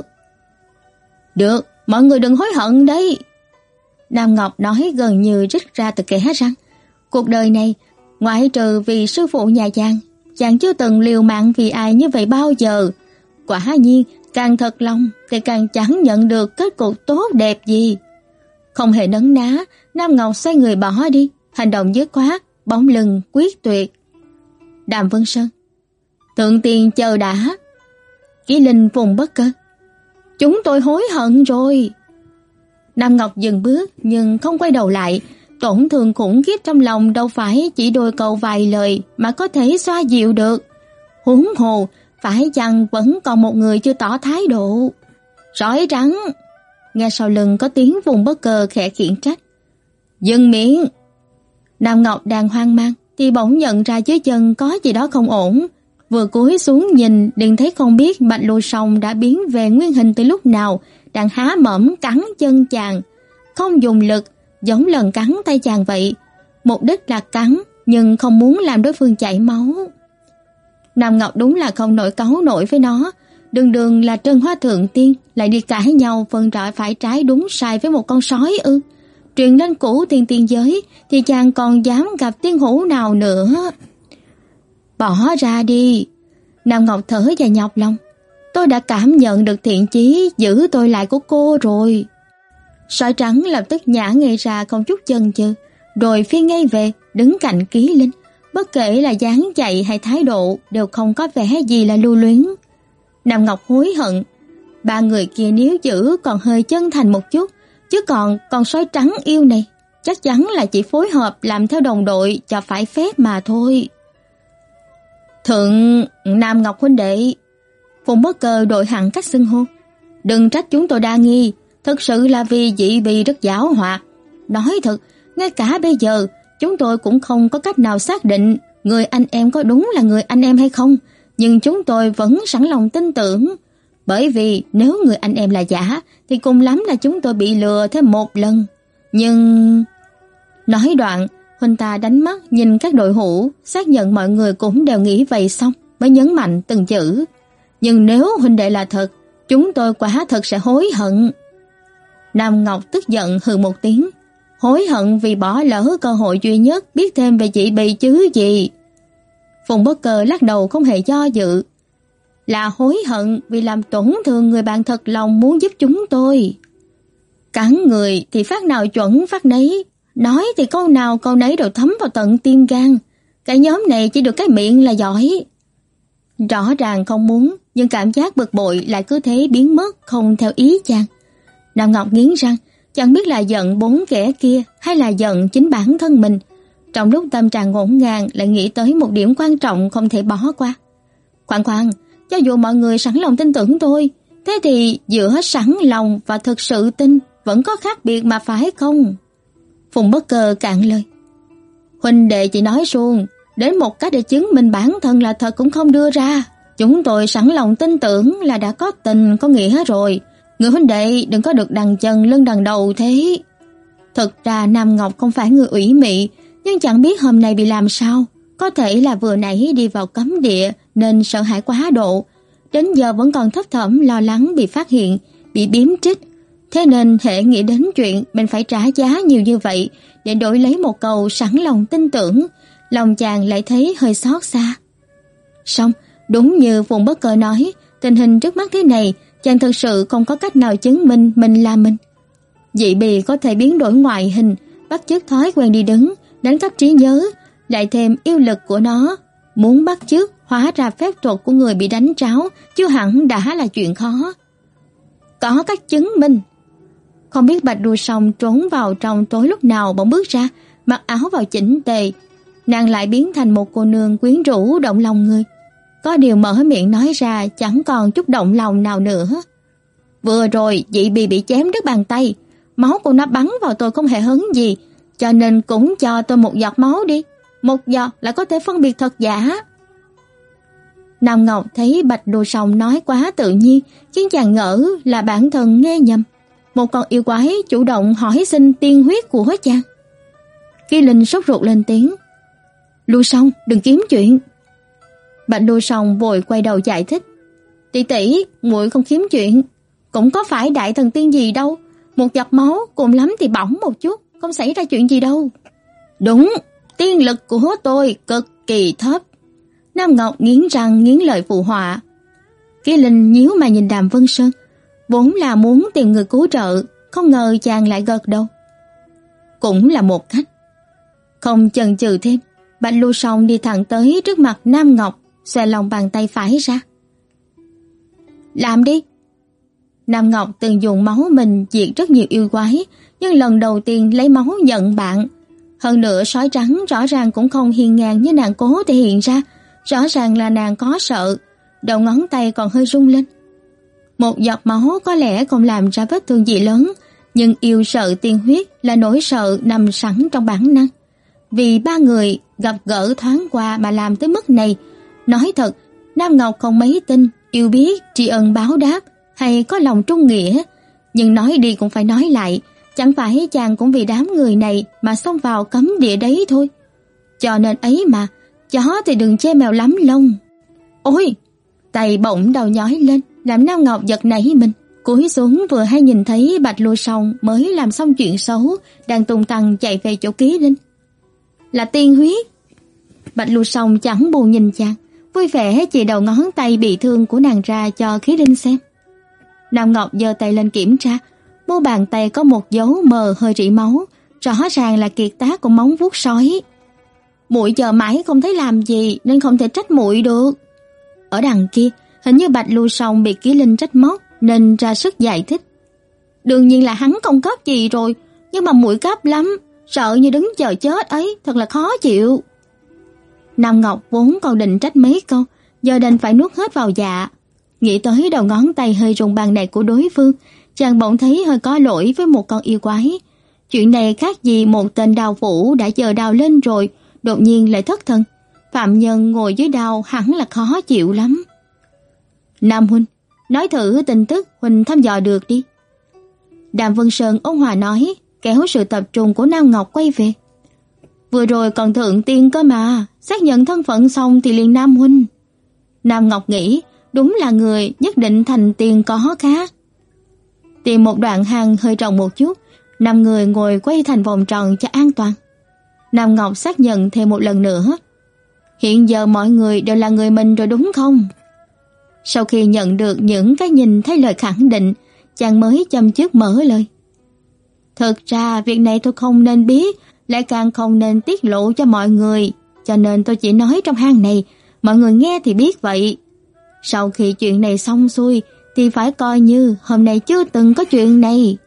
Được, mọi người đừng hối hận đấy. Nam Ngọc nói gần như rít ra từ kẽ răng. Cuộc đời này, ngoại trừ vì sư phụ nhà chàng, chàng chưa từng liều mạng vì ai như vậy bao giờ. Quả nhiên, càng thật lòng thì càng chẳng nhận được kết cục tốt đẹp gì. Không hề nấn ná, Nam Ngọc xoay người bỏ đi, hành động dứt khoát, bóng lưng quyết tuyệt. Đàm Vân Sơn, thượng tiền chờ đã. Ký Linh vùng bất cơ. Chúng tôi hối hận rồi. Nam Ngọc dừng bước nhưng không quay đầu lại. Tổn thương khủng khiếp trong lòng đâu phải chỉ đôi câu vài lời mà có thể xoa dịu được. Huống hồ, phải chăng vẫn còn một người chưa tỏ thái độ? Sói trắng. Nghe sau lưng có tiếng vùng bất cờ khẽ khiển trách. Dừng miệng. Nam Ngọc đang hoang mang thì bỗng nhận ra dưới chân có gì đó không ổn. Vừa cúi xuống nhìn liền thấy không biết Bạch Lưu Song đã biến về nguyên hình từ lúc nào, đang há mỏm cắn chân chàng, không dùng lực, giống lần cắn tay chàng vậy. Mục đích là cắn nhưng không muốn làm đối phương chảy máu. Nam Ngọc đúng là không nổi cáu nổi với nó. Đường đường là Trân Hoa Thượng Tiên lại đi cãi nhau phân rõ phải trái đúng sai với một con sói ư? Truyền lên cửu tiên tiên giới thì chàng còn dám gặp tiên hữu nào nữa? Bỏ ra đi. Nam Ngọc thở dài nhọc lòng. Tôi đã cảm nhận được thiện chí giữ tôi lại của cô rồi. Sói trắng lập tức nhả ngay ra không chút chần chừ, rồi phi ngay về đứng cạnh Ký Linh. Bất kể là dáng chạy hay thái độ đều không có vẻ gì là lưu luyến. Nam Ngọc hối hận, ba người kia nếu giữ còn hơi chân thành một chút, chứ còn con sói trắng yêu này chắc chắn là chỉ phối hợp làm theo đồng đội cho phải phép mà thôi. Thượng Nam Ngọc huynh đệ. Phùng Bất Cơ đổi hẳn cách xưng hô. Đừng trách chúng tôi đa nghi, thực sự là vì dị bì rất giảo hoạt. Nói thật, ngay cả bây giờ chúng tôi cũng không có cách nào xác định người anh em có đúng là người anh em hay không, nhưng chúng tôi vẫn sẵn lòng tin tưởng. Bởi vì nếu người anh em là giả thì cùng lắm là chúng tôi bị lừa thêm một lần. Nhưng... Nói đoạn, huynh ta đánh mắt nhìn các đội hữu, xác nhận mọi người cũng đều nghĩ vậy xong mới nhấn mạnh từng chữ. Nhưng nếu huynh đệ là thật, chúng tôi quả thật sẽ hối hận. Nam Ngọc tức giận hừ một tiếng. Hối hận vì bỏ lỡ cơ hội duy nhất biết thêm về chị Bì chứ gì. Phùng Bất Cơ lắc đầu không hề do dự. Là hối hận vì làm tổn thương người bạn thật lòng muốn giúp chúng tôi. Cắn người thì phát nào chuẩn phát nấy, nói thì câu nào câu nấy đều thấm vào tận tim gan. Cái nhóm này chỉ được cái miệng là giỏi. Rõ ràng không muốn, nhưng cảm giác bực bội lại cứ thế biến mất không theo ý chàng. Nam Ngọc nghiến răng, chẳng biết là giận bốn kẻ kia hay là giận chính bản thân mình. Trong lúc tâm trạng ngổn ngang lại nghĩ tới một điểm quan trọng không thể bỏ qua. Khoan khoan, cho dù mọi người sẵn lòng tin tưởng tôi, thế thì giữa sẵn lòng và thực sự tin vẫn có khác biệt mà phải không? Phùng Bất Cơ cạn lời. Huynh đệ chỉ nói suông, đến một cách để chứng minh bản thân là thật cũng không đưa ra. Chúng tôi sẵn lòng tin tưởng là đã có tình có nghĩa rồi. Người huynh đệ đừng có được đằng chân lưng đằng đầu thế. Thực ra Nam Ngọc không phải người ủy mị, nhưng chẳng biết hôm nay bị làm sao. Có thể là vừa nãy đi vào cấm địa nên sợ hãi quá độ. Đến giờ vẫn còn thấp thỏm lo lắng bị phát hiện, bị biếm trích. Thế nên hễ nghĩ đến chuyện mình phải trả giá nhiều như vậy để đổi lấy một câu sẵn lòng tin tưởng, lòng chàng lại thấy hơi xót xa. Xong, đúng như Phùng Bất Cơ nói, tình hình trước mắt thế này, chàng thực sự không có cách nào chứng minh mình là mình. Dị bì có thể biến đổi ngoại hình, bắt chước thói quen đi đứng, đánh cắp trí nhớ, lại thêm yêu lực của nó. Muốn bắt chước hóa ra phép thuật của người bị đánh tráo, chưa hẳn đã là chuyện khó. Có cách chứng minh. Không biết Bạch Đuôi Sông trốn vào trong tối lúc nào bỗng bước ra, mặc áo vào chỉnh tề. Nàng lại biến thành một cô nương quyến rũ động lòng người. Có điều mở miệng nói ra chẳng còn chút động lòng nào nữa. Vừa rồi dị bì bị chém đứt bàn tay, máu của nó bắn vào tôi không hề hấn gì, cho nên cũng cho tôi một giọt máu đi, một giọt là có thể phân biệt thật giả. Nam Ngọc thấy Bạch Đồ Sòng nói quá tự nhiên, khiến chàng ngỡ là bản thân nghe nhầm. Một con yêu quái chủ động hỏi xin tiên huyết của chàng. Kỳ Linh sốt ruột lên tiếng: "Lưu Song, đừng kiếm chuyện." Bạch Đồ Sòng vội quay đầu giải thích: "Tỷ tỷ, muội không kiếm chuyện, cũng có phải đại thần tiên gì đâu, một giọt máu cùng lắm thì bỏng một chút, không xảy ra chuyện gì đâu." "Đúng, tiên lực của tôi cực kỳ thấp." Nam Ngọc nghiến răng nghiến lợi phụ họa. Kỳ Linh nhíu mày nhìn Đàm Vân Sơn, vốn là muốn tìm người cứu trợ, không ngờ chàng lại gật đầu. Cũng là một cách. Không chần chừ thêm, Bạch Lưu Song đi thẳng tới trước mặt Nam Ngọc, xòe lòng bàn tay phải ra. "Làm đi." Nam Ngọc từng dùng máu mình diệt rất nhiều yêu quái, nhưng lần đầu tiên lấy máu nhận bạn. Hơn nữa sói trắng rõ ràng cũng không hiên ngang như nàng cố thể hiện ra, rõ ràng là nàng có sợ, đầu ngón tay còn hơi rung lên. Một giọt máu có lẽ không làm ra vết thương gì lớn, nhưng yêu sợ tiên huyết là nỗi sợ nằm sẵn trong bản năng. Vì ba người gặp gỡ thoáng qua mà làm tới mức này, nói thật, Nam Ngọc không mấy tin yêu biết tri ân báo đáp hay có lòng trung nghĩa, nhưng nói đi cũng phải nói lại, chẳng phải chàng cũng vì đám người này mà xông vào cấm địa đấy thôi. Cho nên ấy mà, chó thì đừng chê mèo lắm lông. Ôi! Tay bỗng đau nhói lên, làm Nam Ngọc giật nảy mình, cúi xuống vừa hay nhìn thấy Bạch Lưu Song mới làm xong chuyện xấu, đang tung tăng chạy về chỗ Ký Linh. Là tiên huyết. Bạch Lưu Song chẳng buồn nhìn chàng, vui vẻ chỉ đầu ngón tay bị thương của nàng ra cho Ký Linh xem. Nam Ngọc giơ tay lên kiểm tra, mu bàn tay có một dấu mờ hơi rỉ máu, rõ ràng là kiệt tác của móng vuốt sói. Muội chờ mãi không thấy làm gì nên không thể trách muội được. Ở đằng kia, hình như Bạch Lưu Song bị Ký Linh trách móc nên ra sức giải thích. Đương nhiên là hắn không cấp gì rồi, nhưng mà muội cấp lắm, sợ như đứng chờ chết ấy, thật là khó chịu. Nam Ngọc vốn còn định trách mấy câu, giờ đành phải nuốt hết vào dạ. Nghĩ tới đầu ngón tay hơi rung bàn này của đối phương, chàng bỗng thấy hơi có lỗi với một con yêu quái. Chuyện này khác gì một tên đào phủ đã giờ đào lên rồi, đột nhiên lại thất thần. Phạm nhân ngồi dưới đào hẳn là khó chịu lắm. Nam huynh, nói thử tin tức huynh thăm dò được đi. Đàm Vân Sơn ôn hòa nói, kéo sự tập trung của Nam Ngọc quay về. Vừa rồi còn thượng tiên cơ mà, xác nhận thân phận xong thì liền Nam huynh. Nam Ngọc nghĩ, đúng là người nhất định thành tiên có khác. Tìm một đoạn hang hơi rộng một chút, năm người ngồi quay thành vòng tròn cho an toàn. Nam Ngọc xác nhận thêm một lần nữa. Hiện giờ mọi người đều là người mình rồi đúng không? Sau khi nhận được những cái nhìn thấy lời khẳng định, chàng mới châm chước mở lời. Thực ra việc này tôi không nên biết, lại càng không nên tiết lộ cho mọi người, cho nên tôi chỉ nói trong hang này, mọi người nghe thì biết vậy. Sau khi chuyện này xong xuôi thì phải coi như hôm nay chưa từng có chuyện này.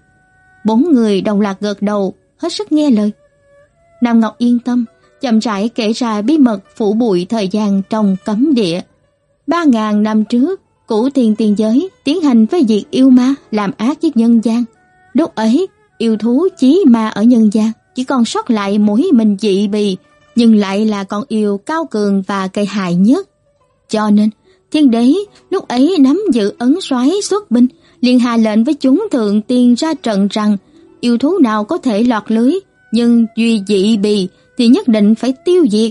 Bốn người đồng loạt gật đầu, hết sức nghe lời. Nam Ngọc yên tâm, chậm rãi kể ra bí mật phủ bụi thời gian trong cấm địa. Ba ngàn năm trước, Cửu Thiên Tiên Giới tiến hành phế diệt yêu ma, làm ác với nhân gian. Lúc ấy, yêu thú chí ma ở nhân gian chỉ còn sót lại mỗi mình dị bì, nhưng lại là con yêu cao cường và gây hại nhất. Cho nên, Thiên Đế lúc ấy nắm giữ ấn soái xuất binh, liền hạ lệnh với chúng thượng tiên ra trận rằng yêu thú nào có thể lọt lưới, nhưng duy dị bì thì nhất định phải tiêu diệt.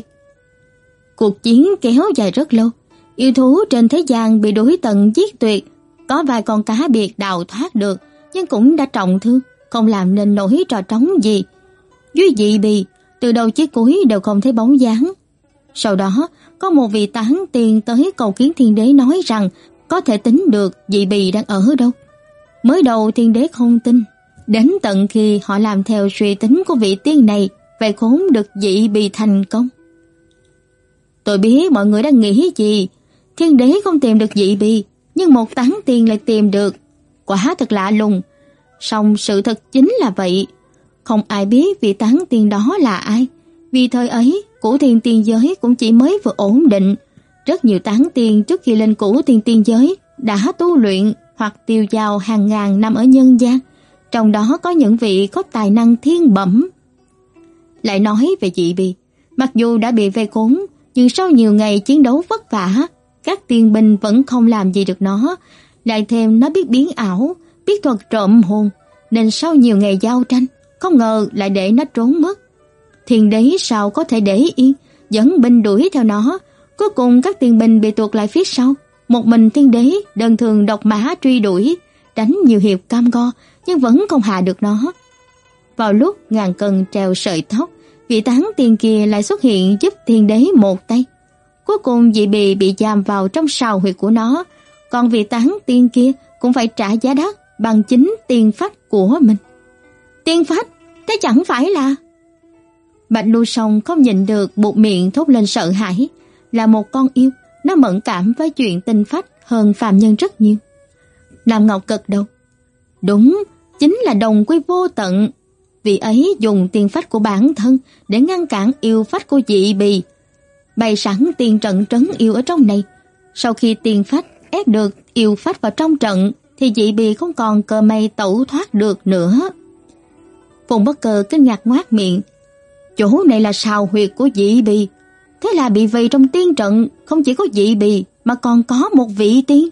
Cuộc chiến kéo dài rất lâu, yêu thú trên thế gian bị đuổi tận giết tuyệt, có vài con cá biệt đào thoát được, nhưng cũng đã trọng thương, không làm nên nổi trò trống gì. Duy dị bì từ đầu chí cuối đều không thấy bóng dáng. Sau đó, có một vị tán tiên tới cầu kiến Thiên Đế nói rằng có thể tính được dị bì đang ở đâu. Mới đầu Thiên Đế không tin, đến tận khi họ làm theo suy tính của vị tiên này, vậy khốn được dị bì thành công. Tôi biết mọi người đang nghĩ gì, Thiên Đế không tìm được dị bì, nhưng một tán tiên lại tìm được. Quả thật lạ lùng, song sự thật chính là vậy. Không ai biết vị tán tiên đó là ai, vì thời ấy Cửu Thiên Tiên Giới cũng chỉ mới vừa ổn định. Rất nhiều tán tiên trước khi lên Cửu Thiên Tiên Giới đã tu luyện hoặc tiêu dao hàng ngàn năm ở nhân gian, trong đó có những vị có tài năng thiên bẩm. Lại nói về dị bì, mặc dù đã bị vây khốn, nhưng sau nhiều ngày chiến đấu vất vả, các tiên binh vẫn không làm gì được nó. Lại thêm nó biết biến ảo, biết thuật trộm hồn, nên sau nhiều ngày giao tranh, không ngờ lại để nó trốn mất. Thiên đế sao có thể để yên, dẫn binh đuổi theo nó. Cuối cùng các tiên binh bị tuột lại phía sau. Một mình thiên đế đơn thường độc mã truy đuổi, đánh nhiều hiệp cam go, nhưng vẫn không hạ được nó. Vào lúc ngàn cân treo sợi tóc, vị tán tiên kia lại xuất hiện giúp thiên đế một tay. Cuối cùng dị bì bị giam vào trong sào huyệt của nó, còn vị tán tiên kia cũng phải trả giá đắt bằng chính tiên phách của mình. Tiên phách? Thế chẳng phải là... Bạch Lưu Song không nhịn được buột miệng thốt lên sợ hãi. Là một con yêu, nó mẫn cảm với chuyện tinh phách hơn phàm nhân rất nhiều. Nam Ngọc gật đầu. Đúng, chính là đồng quy vô tận. Vị ấy dùng tiên phách của bản thân để ngăn cản yêu phách của dị bì, bày sẵn tiên trận trấn yêu ở trong này. Sau khi tiên phách ép được yêu phách vào trong trận, thì dị bì không còn cơ may tẩu thoát được nữa. Phùng Bất Cơ kinh ngạc ngoác miệng. Chỗ này là sào huyệt của dị bì, thế là bị vây trong tiên trận không chỉ có dị bì mà còn có một vị tiên.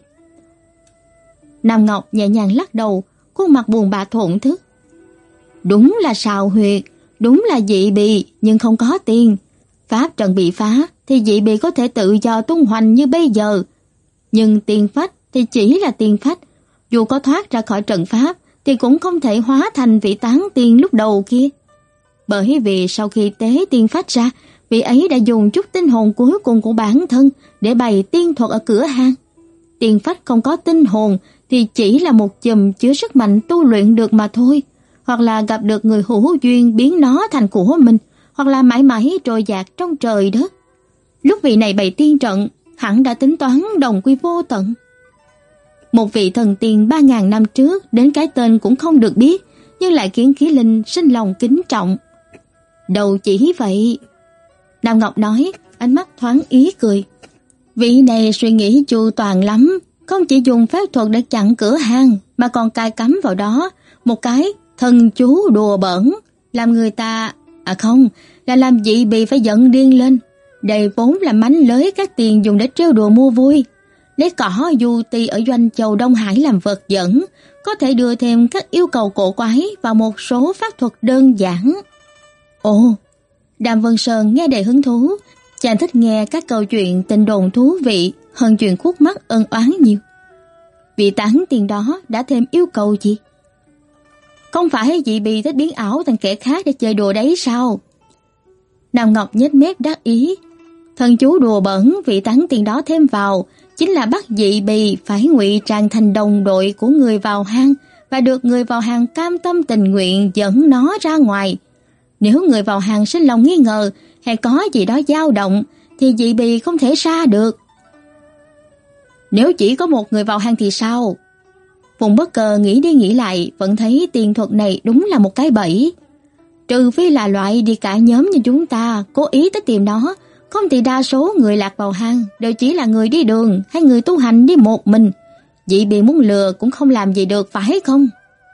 Nam Ngọc nhẹ nhàng lắc đầu, khuôn mặt buồn bã thổn thức. Đúng là sào huyệt, đúng là dị bì, nhưng không có tiên. Pháp trận bị phá thì dị bì có thể tự do tung hoành như bây giờ, nhưng tiên phách thì chỉ là tiên phách, dù có thoát ra khỏi trận pháp thì cũng không thể hóa thành vị tán tiên lúc đầu kia. Bởi vì sau khi tế tiên phách ra, vị ấy đã dùng chút tinh hồn cuối cùng của bản thân để bày tiên thuật ở cửa hang. Tiên phách không có tinh hồn thì chỉ là một chùm chứa sức mạnh tu luyện được mà thôi, hoặc là gặp được người hữu duyên biến nó thành của mình, hoặc là mãi mãi trôi dạt trong trời đất. Lúc vị này bày tiên trận, hẳn đã tính toán đồng quy vô tận. Một vị thần tiên ba ngàn năm trước đến cái tên cũng không được biết, nhưng lại khiến Khí Linh sinh lòng kính trọng. Đâu chỉ vậy. Nam Ngọc nói, ánh mắt thoáng ý cười. Vị này suy nghĩ chu toàn lắm, không chỉ dùng phép thuật để chặn cửa hang, mà còn cài cắm vào đó một cái thần chú đùa bỡn, làm người ta... À không, là làm dị bì phải giận điên lên. Đây vốn là mánh lới các tiền dùng để trêu đùa mua vui. Lấy cỏ du ti ở Doanh Châu Đông Hải làm vật dẫn, có thể đưa thêm các yêu cầu cổ quái vào một số pháp thuật đơn giản. Ồ, Đàm Vân Sơn nghe đầy hứng thú. Chàng thích nghe các câu chuyện tình đồn thú vị hơn chuyện khúc mắc ân oán nhiều. Vị tán tiền đó đã thêm yêu cầu gì? Không phải dị bì thích biến ảo thành kẻ khác để chơi đùa đấy sao? Nam Ngọc nhếch mép đắc ý. Thần chú đùa bẩn vị tán tiền đó thêm vào chính là bắt dị bì phải ngụy trang thành đồng đội của người vào hang và được người vào hang cam tâm tình nguyện dẫn nó ra ngoài. Nếu người vào hang sinh lòng nghi ngờ hay có gì đó dao động thì dị bì không thể ra được. Nếu chỉ có một người vào hang thì sao? Phùng Bất Cơ nghĩ đi nghĩ lại vẫn thấy tiên thuật này đúng là một cái bẫy. Trừ phi là loại đi cả nhóm như chúng ta cố ý tới tìm nó, không thì đa số người lạc vào hang đều chỉ là người đi đường hay người tu hành đi một mình. Dị bì muốn lừa cũng không làm gì được, phải không?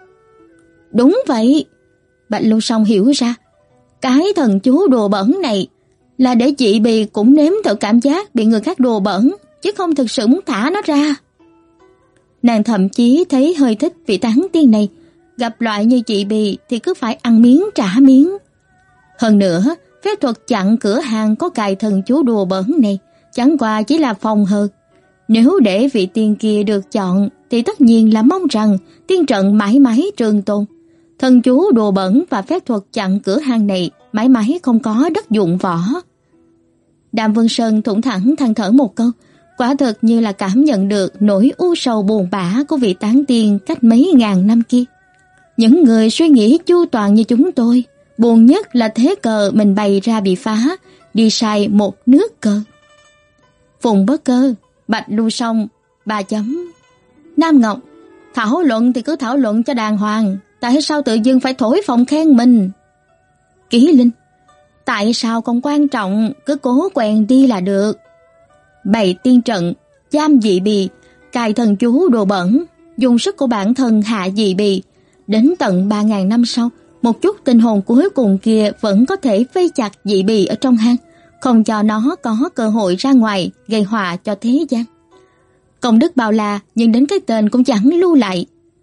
Đúng vậy. Bạch Lưu Song hiểu ra, cái thần chú đùa bẩn này là để dị bì cũng nếm thử cảm giác bị người khác đùa bẩn, chứ không thực sự muốn thả nó ra. Nàng thậm chí thấy hơi thích vị tán tiên này, gặp loại như dị bì thì cứ phải ăn miếng trả miếng. Hơn nữa, phép thuật chặn cửa hàng có cài thần chú đùa bẩn này chẳng qua chỉ là phòng hờ. Nếu để vị tiên kia được chọn thì tất nhiên là mong rằng tiên trận mãi mãi trường tồn. Thần chú đùa bẩn và phép thuật chặn cửa hàng này mãi mãi không có đất dụng võ. Đàm Vân Sơn thủng thẳng than thở một câu, quả thật như là cảm nhận được nỗi u sầu buồn bã của vị tán tiên cách mấy ngàn năm kia. Những người suy nghĩ chu toàn như chúng tôi, buồn nhất là thế cờ mình bày ra bị phá, đi sai một nước cờ. Phùng Bất Cơ, Bạch Lưu Song, ba chấm. Nam Ngọc, thảo luận thì cứ thảo luận cho đàng hoàng, tại sao tự dưng phải thổi phồng khen mình? Ký Linh, tại sao không quan trọng, cứ cố quen đi là được. Bày tiên trận, giam dị bì, cài thần chú đồ bẩn, dùng sức của bản thân hạ dị bì, Đến tận ba ngàn năm sau, một chút tinh hồn cuối cùng kia vẫn có thể vây chặt dị bì ở trong hang, không cho nó có cơ hội ra ngoài gây họa cho thế gian. Công đức bao la, nhưng đến cái tên cũng chẳng lưu lại.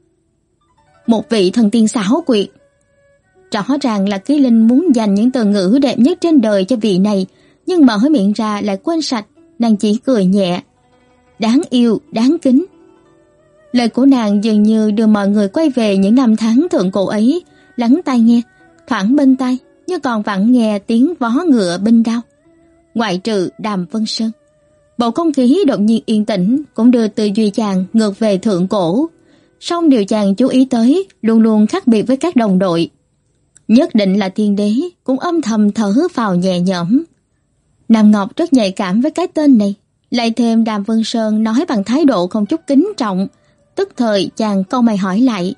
Một vị thần tiên xảo quyệt. Rõ ràng là Ký Linh muốn dành những từ ngữ đẹp nhất trên đời cho vị này, nhưng mở miệng ra lại quên sạch, nàng chỉ cười nhẹ. Đáng yêu, đáng kính. Lời của nàng dường như đưa mọi người quay về những năm tháng thượng cổ ấy, lắng tai nghe, thoảng bên tai, như còn vặn nghe tiếng vó ngựa binh đao. Ngoại trừ Đàm Vân Sơn, bầu không khí đột nhiên yên tĩnh cũng đưa tư duy chàng ngược về thượng cổ. Song điều chàng chú ý tới luôn luôn khác biệt với các đồng đội. Nhất định là Thiên Đế cũng âm thầm thở phào nhẹ nhõm. Nam Ngọc rất nhạy cảm với cái tên này, lại thêm Đàm Vân Sơn nói bằng thái độ không chút kính trọng, tức thời chàng cau mày hỏi lại.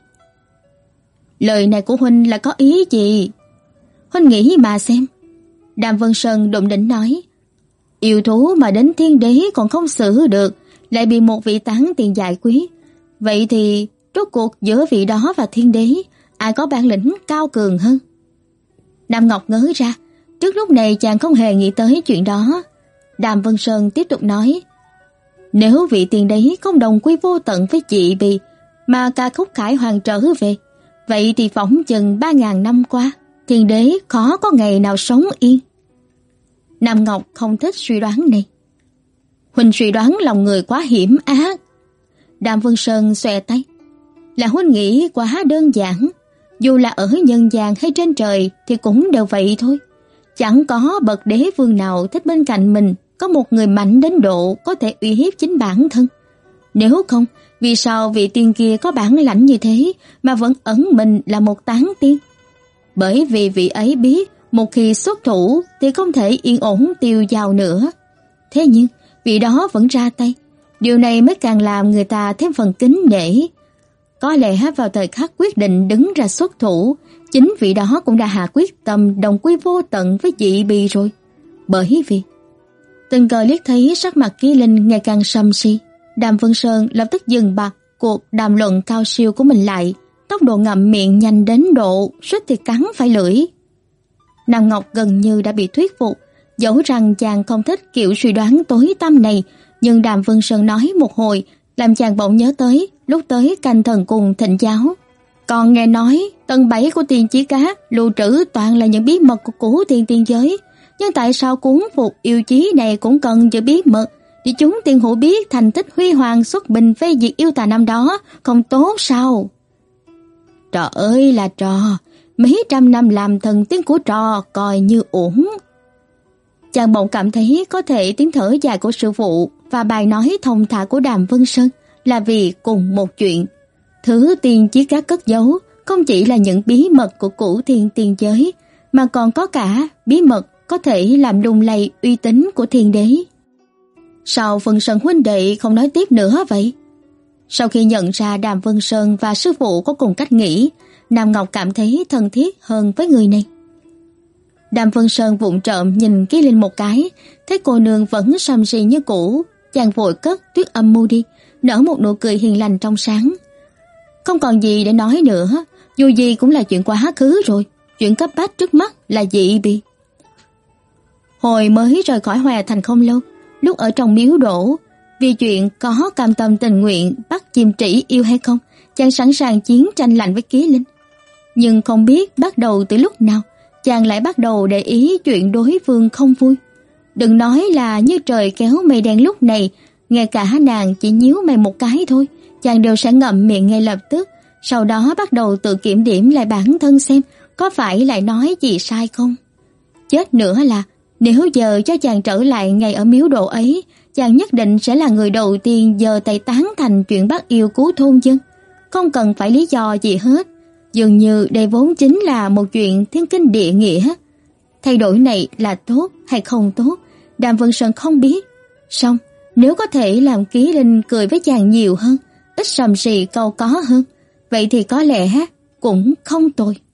Lời này của huynh là có ý gì? Huynh nghĩ mà xem. Đàm Vân Sơn đụng đỉnh nói. Yêu thú mà đến Thiên Đế còn không xử được, lại bị một vị tán tiền giải quyết. Vậy thì rốt cuộc giữa vị đó và Thiên Đế, ai có bản lĩnh cao cường hơn? Nam Ngọc ngớ ra, trước lúc này chàng không hề nghĩ tới chuyện đó. Đàm Vân Sơn tiếp tục nói. Nếu vị Thiên Đế không đồng quy vô tận với chị Bì, mà ca khúc khải hoàn trở về, vậy thì phỏng chừng ba ngàn năm qua, Thiên Đế khó có ngày nào sống yên. Nam Ngọc không thích suy đoán này. Huynh suy đoán lòng người quá hiểm ác. Đàm Vân Sơn xòe tay. Là huynh nghĩ quá đơn giản. Dù là ở nhân gian hay trên trời thì cũng đều vậy thôi. Chẳng có bậc đế vương nào thích bên cạnh mình có một người mạnh đến độ có thể uy hiếp chính bản thân. Nếu không, vì sao vị tiên kia có bản lãnh như thế mà vẫn ẩn mình là một tán tiên? Bởi vì vị ấy biết một khi xuất thủ thì không thể yên ổn tiêu dao nữa. Thế nhưng vị đó vẫn ra tay. Điều này mới càng làm người ta thêm phần kính nể. Có lẽ vào thời khắc quyết định đứng ra xuất thủ, chính vị đó cũng đã hạ quyết tâm đồng quy vô tận với dị bì rồi. Bởi vì tình cờ liếc thấy sắc mặt Ký Linh ngày càng sầm si, Đàm Vân Sơn lập tức dừng bặt cuộc đàm luận cao siêu của mình lại, tốc độ ngậm miệng nhanh đến độ suýt thì cắn phải lưỡi. Nam Ngọc gần như đã bị thuyết phục, dẫu rằng chàng không thích kiểu suy đoán tối tăm này, nhưng Đàm Vân Sơn nói một hồi làm chàng bỗng nhớ tới lúc tới canh thần cùng thịnh giáo. Còn nghe nói tầng bảy của Tiền Chí Cá lưu trữ toàn là những bí mật của cửu thiên tiên giới, nhưng tại sao cuốn phục yêu chí này cũng cần giữ bí mật, để chúng tiên hữu biết thành tích huy hoàng xuất binh phê diệt yêu tà năm đó không tốt sao? Trò ơi là trò, mấy trăm năm làm thần tiên của trò coi như uổng. Chàng bỗng cảm thấy có thể tiếng thở dài của sư phụ và bài nói thông thả của Đàm Vân Sơn là vì cùng một chuyện. Thứ Tiên Chí Cá cất giấu không chỉ là những bí mật của cửu thiên tiên giới, mà còn có cả bí mật có thể làm lung lay uy tín của Thiên Đế. Sao Vân Sơn huynh đệ không nói tiếp nữa vậy? Sau khi nhận ra Đàm Vân Sơn và sư phụ có cùng cách nghĩ, Nam Ngọc cảm thấy thân thiết hơn với người này. Đàm Vân Sơn vụng trộm nhìn Ký Linh một cái, thấy cô nương vẫn sầm sì như cũ, chàng vội cất Tuyết Âm Mưu đi, nở một nụ cười hiền lành trong sáng. Không còn gì để nói nữa, dù gì cũng là chuyện quá khứ rồi, chuyện cấp bách trước mắt là dị bì. Hồi mới rời khỏi Hòa Thành không lâu, lúc ở trong miếu đổ, vì chuyện có cam tâm tình nguyện bắt chim trĩ yêu hay không, chàng sẵn sàng chiến tranh lạnh với Ký Linh. Nhưng không biết bắt đầu từ lúc nào, chàng lại bắt đầu để ý chuyện đối phương không vui. Đừng nói là như trời kéo mây đen lúc này, ngay cả nàng chỉ nhíu mày một cái thôi, chàng đều sẽ ngậm miệng ngay lập tức, sau đó bắt đầu tự kiểm điểm lại bản thân xem có phải lại nói gì sai không. Chết nữa là nếu giờ cho chàng trở lại ngay ở miếu độ ấy, chàng nhất định sẽ là người đầu tiên giơ tay tán thành chuyện bắt yêu cứu thôn dân, không cần phải lý do gì hết. Dường như đây vốn chính là một chuyện thiên kinh địa nghĩa. Thay đổi này là tốt hay không tốt, Đàm Vân Sơn không biết. Song nếu có thể làm Ký Linh cười với chàng nhiều hơn, ít sầm sì câu có hơn, vậy thì có lẽ cũng không tồi.